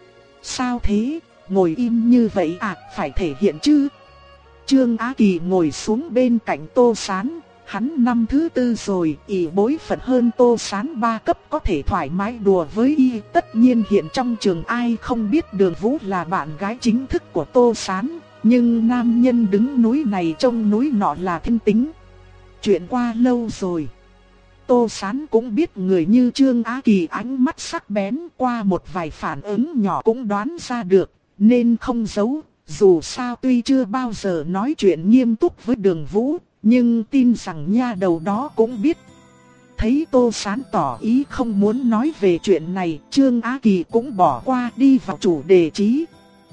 Sao thế, ngồi im như vậy à, phải thể hiện chứ. Trương Á Kỳ ngồi xuống bên cạnh Tô Sán, hắn năm thứ tư rồi, ỷ bối phận hơn Tô Sán ba cấp có thể thoải mái đùa với y. Tất nhiên hiện trong trường ai không biết Đường Vũ là bạn gái chính thức của Tô Sán, nhưng nam nhân đứng núi này trông núi nọ là thiên tính. Chuyện qua lâu rồi, Tô Sán cũng biết người như Trương Á Kỳ ánh mắt sắc bén, qua một vài phản ứng nhỏ cũng đoán ra được, nên không giấu. Dù sao tuy chưa bao giờ nói chuyện nghiêm túc với Đường Vũ, nhưng tin rằng nha đầu đó cũng biết. Thấy Tô Sán tỏ ý không muốn nói về chuyện này, Trương Á Kỳ cũng bỏ qua đi vào chủ đề chính.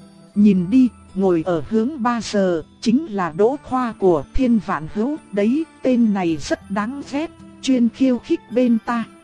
Nhìn đi, ngồi ở hướng ba giờ, chính là Đỗ Khoa của Thiên Vạn Hữu, đấy, tên này rất đáng ghét, chuyên khiêu khích bên ta.